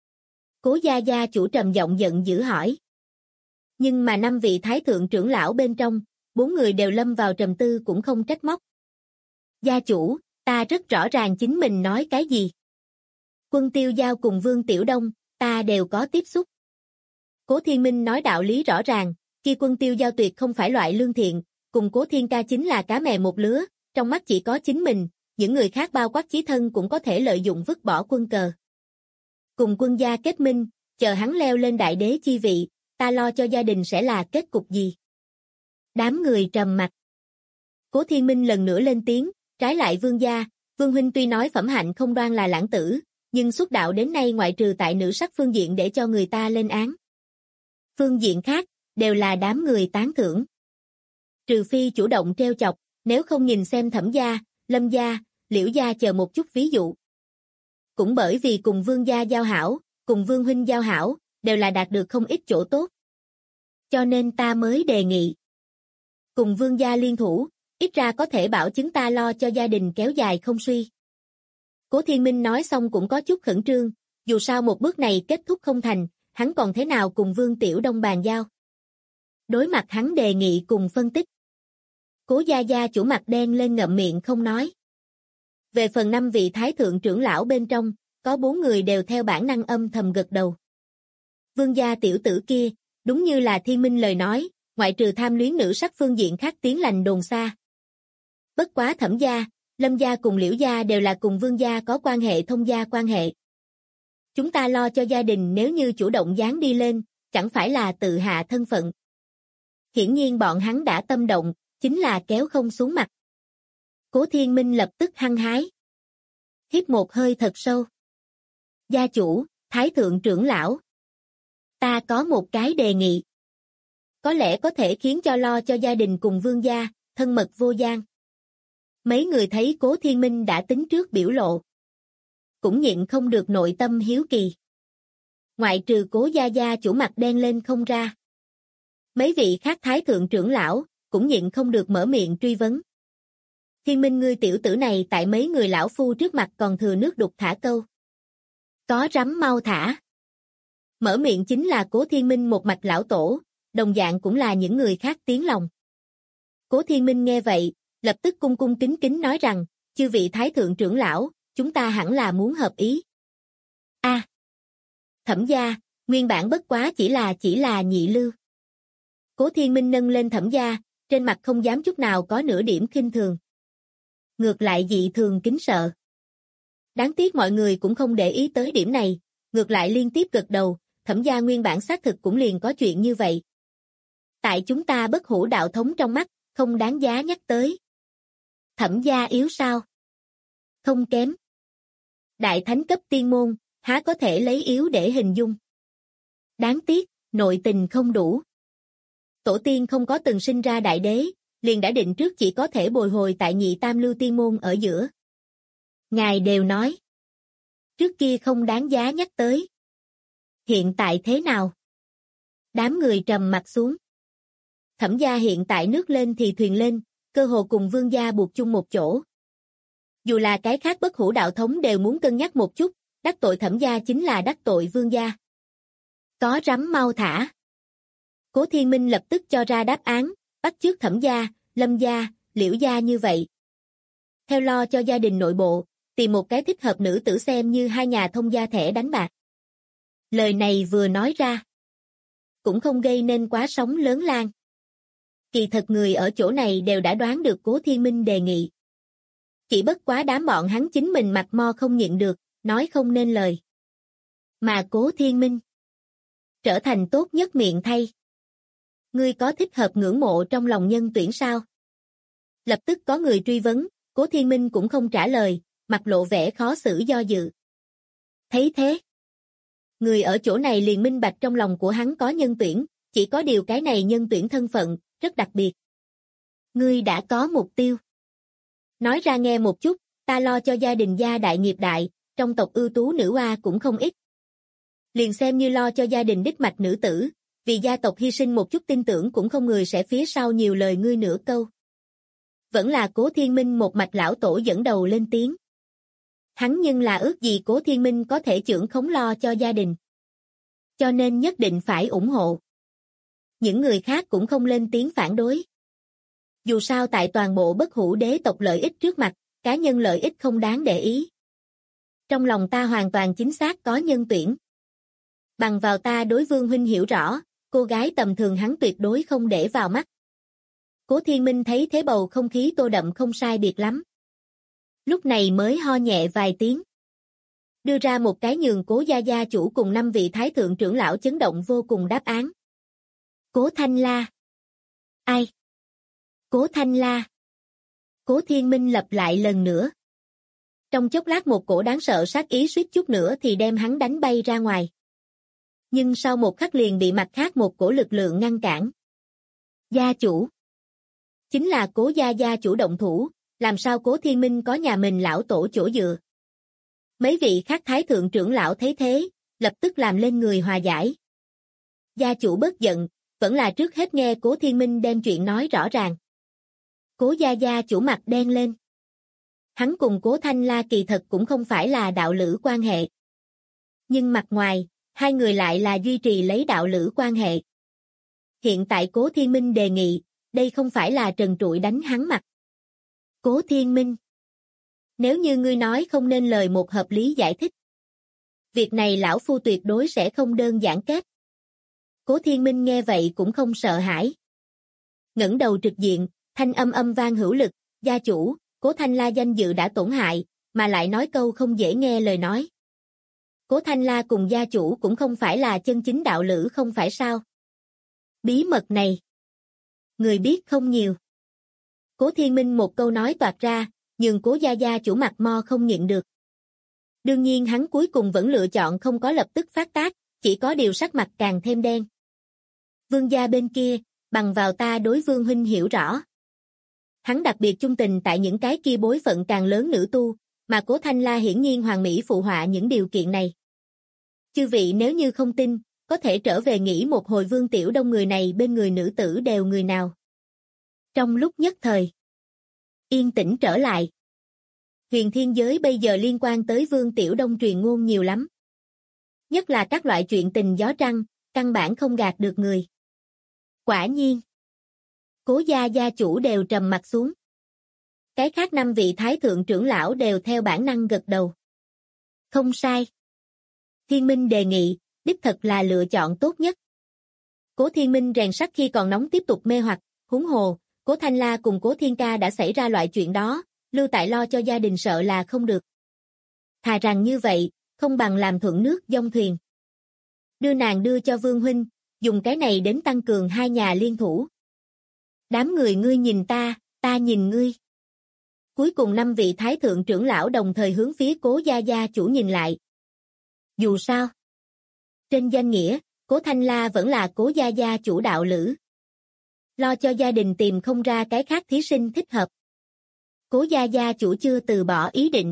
Cố gia gia chủ trầm giọng giận dữ hỏi. Nhưng mà 5 vị thái thượng trưởng lão bên trong, 4 người đều lâm vào trầm tư cũng không trách móc. Gia chủ, ta rất rõ ràng chính mình nói cái gì. Quân Tiêu Giao cùng Vương Tiểu Đông, ta đều có tiếp xúc. Cố Thiên Minh nói đạo lý rõ ràng, khi Quân Tiêu Giao tuyệt không phải loại lương thiện, cùng Cố Thiên Ca chính là cá mè một lứa, trong mắt chỉ có chính mình, những người khác bao quát chí thân cũng có thể lợi dụng vứt bỏ quân cờ. Cùng Quân gia kết minh, chờ hắn leo lên đại đế chi vị, ta lo cho gia đình sẽ là kết cục gì? Đám người trầm mặc. Cố Thiên Minh lần nữa lên tiếng, trái lại Vương gia, Vương huynh tuy nói phẩm hạnh không đoan là lãng tử, nhưng xuất đạo đến nay ngoại trừ tại nữ sắc phương diện để cho người ta lên án. Phương diện khác, đều là đám người tán thưởng. Trừ phi chủ động treo chọc, nếu không nhìn xem Thẩm gia, Lâm gia, Liễu gia chờ một chút ví dụ. Cũng bởi vì cùng Vương gia giao hảo, cùng Vương huynh giao hảo, đều là đạt được không ít chỗ tốt. Cho nên ta mới đề nghị. Cùng Vương gia liên thủ, ít ra có thể bảo chứng ta lo cho gia đình kéo dài không suy. Cố Thiên Minh nói xong cũng có chút khẩn trương, dù sao một bước này kết thúc không thành, hắn còn thế nào cùng Vương Tiểu Đông bàn giao. Đối mặt hắn đề nghị cùng phân tích. Cố gia gia chủ mặt đen lên ngậm miệng không nói. Về phần 5 vị thái thượng trưởng lão bên trong, có 4 người đều theo bản năng âm thầm gật đầu. Vương gia tiểu tử kia, đúng như là Thiên Minh lời nói, ngoại trừ tham luyến nữ sắc phương diện khác tiếng lành đồn xa. Bất quá Thẩm gia, Lâm gia cùng Liễu gia đều là cùng Vương gia có quan hệ thông gia quan hệ. Chúng ta lo cho gia đình nếu như chủ động dán đi lên, chẳng phải là tự hạ thân phận. Hiển nhiên bọn hắn đã tâm động, chính là kéo không xuống mặt. Cố Thiên Minh lập tức hăng hái. Hít một hơi thật sâu. Gia chủ, thái thượng trưởng lão. Ta có một cái đề nghị. Có lẽ có thể khiến cho lo cho gia đình cùng Vương gia, thân mật vô gian. Mấy người thấy Cố Thiên Minh đã tính trước biểu lộ. Cũng nhịn không được nội tâm hiếu kỳ. Ngoại trừ Cố gia gia chủ mặt đen lên không ra. Mấy vị khác thái thượng trưởng lão, cũng nhịn không được mở miệng truy vấn. Thiên Minh ngươi tiểu tử này tại mấy người lão phu trước mặt còn thừa nước đục thả câu. Có rắm mau thả. Mở miệng chính là Cố Thiên Minh một mạch lão tổ, đồng dạng cũng là những người khác tiếng lòng. Cố Thiên Minh nghe vậy, lập tức cung cung kính kính nói rằng, chư vị thái thượng trưởng lão, chúng ta hẳn là muốn hợp ý. A, Thẩm gia, nguyên bản bất quá chỉ là nhị lưu. Cố Thiên Minh nâng lên Thẩm gia, trên mặt không dám chút nào có nửa điểm khinh thường. Ngược lại dị thường kính sợ. Đáng tiếc mọi người cũng không để ý tới điểm này, ngược lại liên tiếp gật đầu, Thẩm gia nguyên bản xác thực cũng liền có chuyện như vậy. Tại chúng ta bất hủ đạo thống trong mắt, không đáng giá nhắc tới. Thẩm gia yếu sao? Không kém. Đại thánh cấp tiên môn, há có thể lấy yếu để hình dung. Đáng tiếc, nội tình không đủ. Tổ tiên không có từng sinh ra đại đế, liền đã định trước chỉ có thể bồi hồi tại nhị tam lưu tiên môn ở giữa. Ngài đều nói. Trước kia không đáng giá nhắc tới. Hiện tại thế nào? Đám người trầm mặt xuống. Thẩm gia hiện tại nước lên thì thuyền lên, cơ hồ cùng vương gia buộc chung một chỗ. Dù là cái khác bất hủ đạo thống đều muốn cân nhắc một chút, đắc tội Thẩm gia chính là đắc tội vương gia. Có rắm mau thả. Cố Thiên Minh lập tức cho ra đáp án, bắt chước Thẩm gia, Lâm gia, Liễu gia như vậy. Theo lo cho gia đình nội bộ, tìm một cái thích hợp nữ tử xem như hai nhà thông gia thẻ đánh bạc. Lời này vừa nói ra, cũng không gây nên quá sóng lớn lan. Kỳ thật người ở chỗ này đều đã đoán được Cố Thiên Minh đề nghị. Chỉ bất quá đám bọn hắn chính mình mặt mo không nhịn được, nói không nên lời. Mà Cố Thiên Minh trở thành tốt nhất miệng thay. Ngươi có thích hợp ngưỡng mộ trong lòng nhân tuyển sao? Lập tức có người truy vấn, Cố Thiên Minh cũng không trả lời, mặt lộ vẻ khó xử do dự. Thấy thế, người ở chỗ này liền minh bạch trong lòng của hắn có nhân tuyển, chỉ có điều cái này nhân tuyển thân phận, rất đặc biệt. Ngươi đã có mục tiêu. Nói ra nghe một chút, ta lo cho gia đình gia đại nghiệp đại, trong tộc ưu tú nữ oa cũng không ít. Liền xem như lo cho gia đình đích mạch nữ tử, vì gia tộc hy sinh một chút tin tưởng cũng không người sẽ phía sau nhiều lời ngươi nửa câu. Vẫn là Cố Thiên Minh một mạch lão tổ dẫn đầu lên tiếng. Hắn nhưng là ước gì Cố Thiên Minh có thể chưởng khống lo cho gia đình. Cho nên nhất định phải ủng hộ. Những người khác cũng không lên tiếng phản đối. Dù sao tại toàn bộ bất hủ đế tộc lợi ích trước mặt, cá nhân lợi ích không đáng để ý. Trong lòng ta hoàn toàn chính xác có nhân tuyển. Bằng vào ta đối Vương huynh hiểu rõ, cô gái tầm thường hắn tuyệt đối không để vào mắt. Cố Thiên Minh thấy thế bầu không khí tô đậm không sai biệt lắm. Lúc này mới ho nhẹ vài tiếng. Đưa ra một cái nhường Cố gia gia chủ cùng 5 vị thái thượng trưởng lão chấn động vô cùng đáp án. Cố Thanh La. Ai? Cố Thanh La. Cố Thiên Minh lặp lại lần nữa. Trong chốc lát một cổ đáng sợ sát ý suýt chút nữa thì đem hắn đánh bay ra ngoài. Nhưng sau một khắc liền bị mặt khác một cổ lực lượng ngăn cản. Gia chủ. Chính là Cố gia gia chủ động thủ, làm sao Cố Thiên Minh có nhà mình lão tổ chỗ dựa. Mấy vị khác thái thượng trưởng lão thấy thế, lập tức làm lên người hòa giải. Gia chủ bớt giận, vẫn là trước hết nghe Cố Thiên Minh đem chuyện nói rõ ràng. Cố gia gia chủ mặt đen lên. Hắn cùng Cố Thanh La kỳ thật cũng không phải là đạo lữ quan hệ. Nhưng mặt ngoài, hai người lại là duy trì lấy đạo lữ quan hệ. Hiện tại Cố Thiên Minh đề nghị, đây không phải là trần trụi đánh hắn mặt. Cố Thiên Minh. Nếu như ngươi nói không nên lời một hợp lý giải thích. Việc này lão phu tuyệt đối sẽ không đơn giản kết. Cố Thiên Minh nghe vậy cũng không sợ hãi. Ngẩng đầu trực diện, thanh âm vang hữu lực, gia chủ, Cố Thanh La danh dự đã tổn hại, mà lại nói câu không dễ nghe lời nói. Cố Thanh La cùng gia chủ cũng không phải là chân chính đạo lữ không phải sao. Bí mật này, người biết không nhiều. Cố Thiên Minh một câu nói toạc ra, nhưng Cố gia gia chủ mặt mo không nhịn được. Đương nhiên hắn cuối cùng vẫn lựa chọn không có lập tức phát tác, chỉ có điều sắc mặt càng thêm đen. Vương gia bên kia, bằng vào ta đối Vương huynh hiểu rõ. Hắn đặc biệt chung tình tại những cái kia bối phận càng lớn nữ tu, mà Cố Thanh La hiển nhiên hoàn mỹ phụ họa những điều kiện này. Chư vị nếu như không tin, có thể trở về nghĩ một hồi Vương Tiểu Đông người này bên người nữ tử đều người nào. Trong lúc nhất thời, yên tĩnh trở lại. Huyền thiên giới bây giờ liên quan tới Vương Tiểu Đông truyền ngôn nhiều lắm. Nhất là các loại chuyện tình gió trăng, căn bản không gạt được người. Quả nhiên, Cố gia gia chủ đều trầm mặt xuống. Cái khác 5 vị thái thượng trưởng lão đều theo bản năng gật đầu. Không sai. Thiên Minh đề nghị, đích thật là lựa chọn tốt nhất. Cố Thiên Minh rèn sắt khi còn nóng tiếp tục mê hoặc, huống hồ, Cố Thanh La cùng Cố Thiên Ca đã xảy ra loại chuyện đó, lưu tại lo cho gia đình sợ là không được. Thà rằng như vậy, không bằng làm thuận nước dông thuyền. Đưa nàng đưa cho Vương huynh, dùng cái này đến tăng cường hai nhà liên thủ. Đám người ngươi nhìn ta, ta nhìn ngươi. Cuối cùng 5 vị thái thượng trưởng lão đồng thời hướng phía Cố gia gia chủ nhìn lại. Dù sao, trên danh nghĩa, Cố Thanh La vẫn là Cố gia gia chủ đạo lữ. Lo cho gia đình tìm không ra cái khác thí sinh thích hợp. Cố gia gia chủ chưa từ bỏ ý định.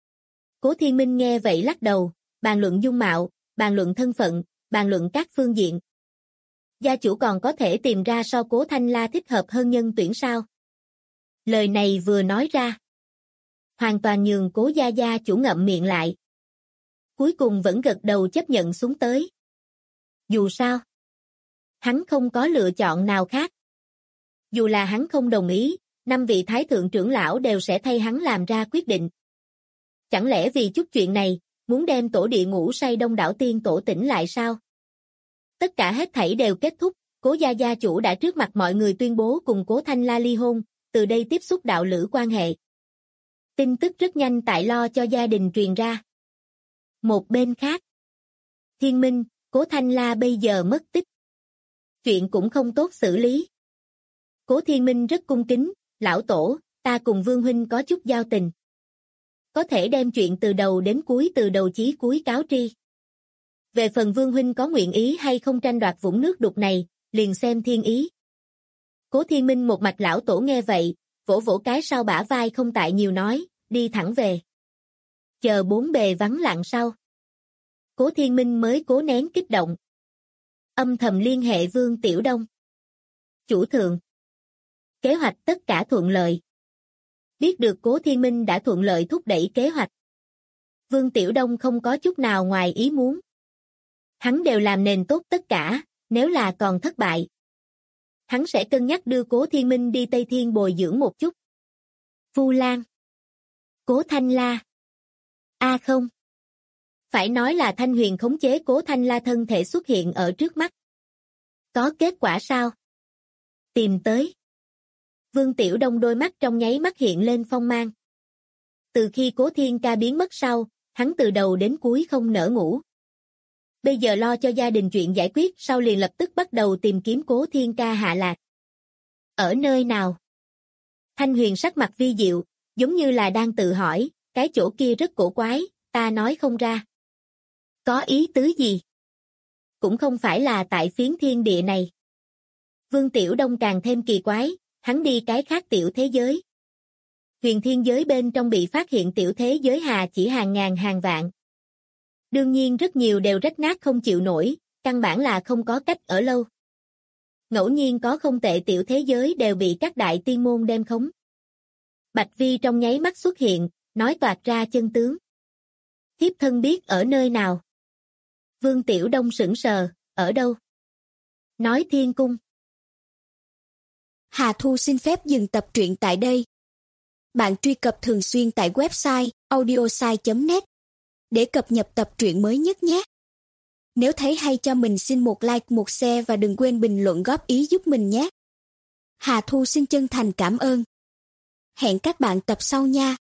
Cố Thiên Minh nghe vậy lắc đầu, bàn luận dung mạo, bàn luận thân phận, bàn luận các phương diện. Gia chủ còn có thể tìm ra so Cố Thanh La thích hợp hơn nhân tuyển sao? Lời này vừa nói ra, hoàn toàn nhường Cố gia gia chủ ngậm miệng lại. Cuối cùng vẫn gật đầu chấp nhận xuống tới. Dù sao, hắn không có lựa chọn nào khác. Dù là hắn không đồng ý, 5 vị thái thượng trưởng lão đều sẽ thay hắn làm ra quyết định. Chẳng lẽ vì chút chuyện này, muốn đem tổ địa ngủ say đông đảo tiên tổ tỉnh lại sao? Tất cả hết thảy đều kết thúc, Cố gia gia chủ đã trước mặt mọi người tuyên bố cùng Cố Thanh La ly hôn, từ đây tiếp xúc đạo lữ quan hệ. Tin tức rất nhanh tại Lo cho gia đình truyền ra. Một bên khác, Thiên Minh, Cố Thanh La bây giờ mất tích. Chuyện cũng không tốt xử lý. Cố Thiên Minh rất cung kính, lão tổ, ta cùng Vương huynh có chút giao tình. Có thể đem chuyện từ đầu đến cuối từ đầu chí cuối cáo tri. Về phần Vương huynh có nguyện ý hay không tranh đoạt vũng nước đục này, liền xem thiên ý. Cố Thiên Minh một mạch lão tổ nghe vậy, vỗ vỗ cái sau bả vai không tại nhiều nói, đi thẳng về. Chờ bốn bề vắng lặng sau. Cố Thiên Minh mới cố nén kích động. Âm thầm liên hệ Vương Tiểu Đông. Chủ thượng. Kế hoạch tất cả thuận lợi. Biết được Cố Thiên Minh đã thuận lợi thúc đẩy kế hoạch. Vương Tiểu Đông không có chút nào ngoài ý muốn. Hắn đều làm nền tốt tất cả, nếu là còn thất bại. Hắn sẽ cân nhắc đưa Cố Thiên Minh đi Tây Thiên bồi dưỡng một chút. Vu Lan. Cố Thanh La. Không. Phải nói là Thanh Huyền khống chế Cố Thanh La thân thể xuất hiện ở trước mắt. Có kết quả sao? Tìm tới. Vương Tiểu Đông đôi mắt trong nháy mắt hiện lên phong mang. Từ khi Cố Thiên Ca biến mất sau, hắn từ đầu đến cuối không nỡ ngủ. Bây giờ lo cho gia đình chuyện giải quyết sau liền lập tức bắt đầu tìm kiếm Cố Thiên Ca hạ lạc. Ở nơi nào? Thanh Huyền sắc mặt vi diệu, giống như là đang tự hỏi, cái chỗ kia rất cổ quái, ta nói không ra. Có ý tứ gì? Cũng không phải là tại phiến thiên địa này. Vương Tiểu Đông càng thêm kỳ quái, hắn đi cái khác tiểu thế giới. Huyền thiên giới bên trong bị phát hiện tiểu thế giới hà chỉ hàng ngàn hàng vạn. Đương nhiên rất nhiều đều rách nát không chịu nổi, căn bản là không có cách ở lâu. Ngẫu nhiên có không tệ tiểu thế giới đều bị các đại tiên môn đem khống. Bạch Vi trong nháy mắt xuất hiện, nói toạc ra chân tướng. Thiếp thân biết ở nơi nào. Vương Tiểu Đông sững sờ, ở đâu? Nói Thiên Cung. Hà Thu xin phép dừng tập truyện tại đây. Bạn truy cập thường xuyên tại website audiosai.net để cập nhật tập truyện mới nhất nhé. Nếu thấy hay cho mình xin một like, một share và đừng quên bình luận góp ý giúp mình nhé. Hà Thu xin chân thành cảm ơn. Hẹn các bạn tập sau nha.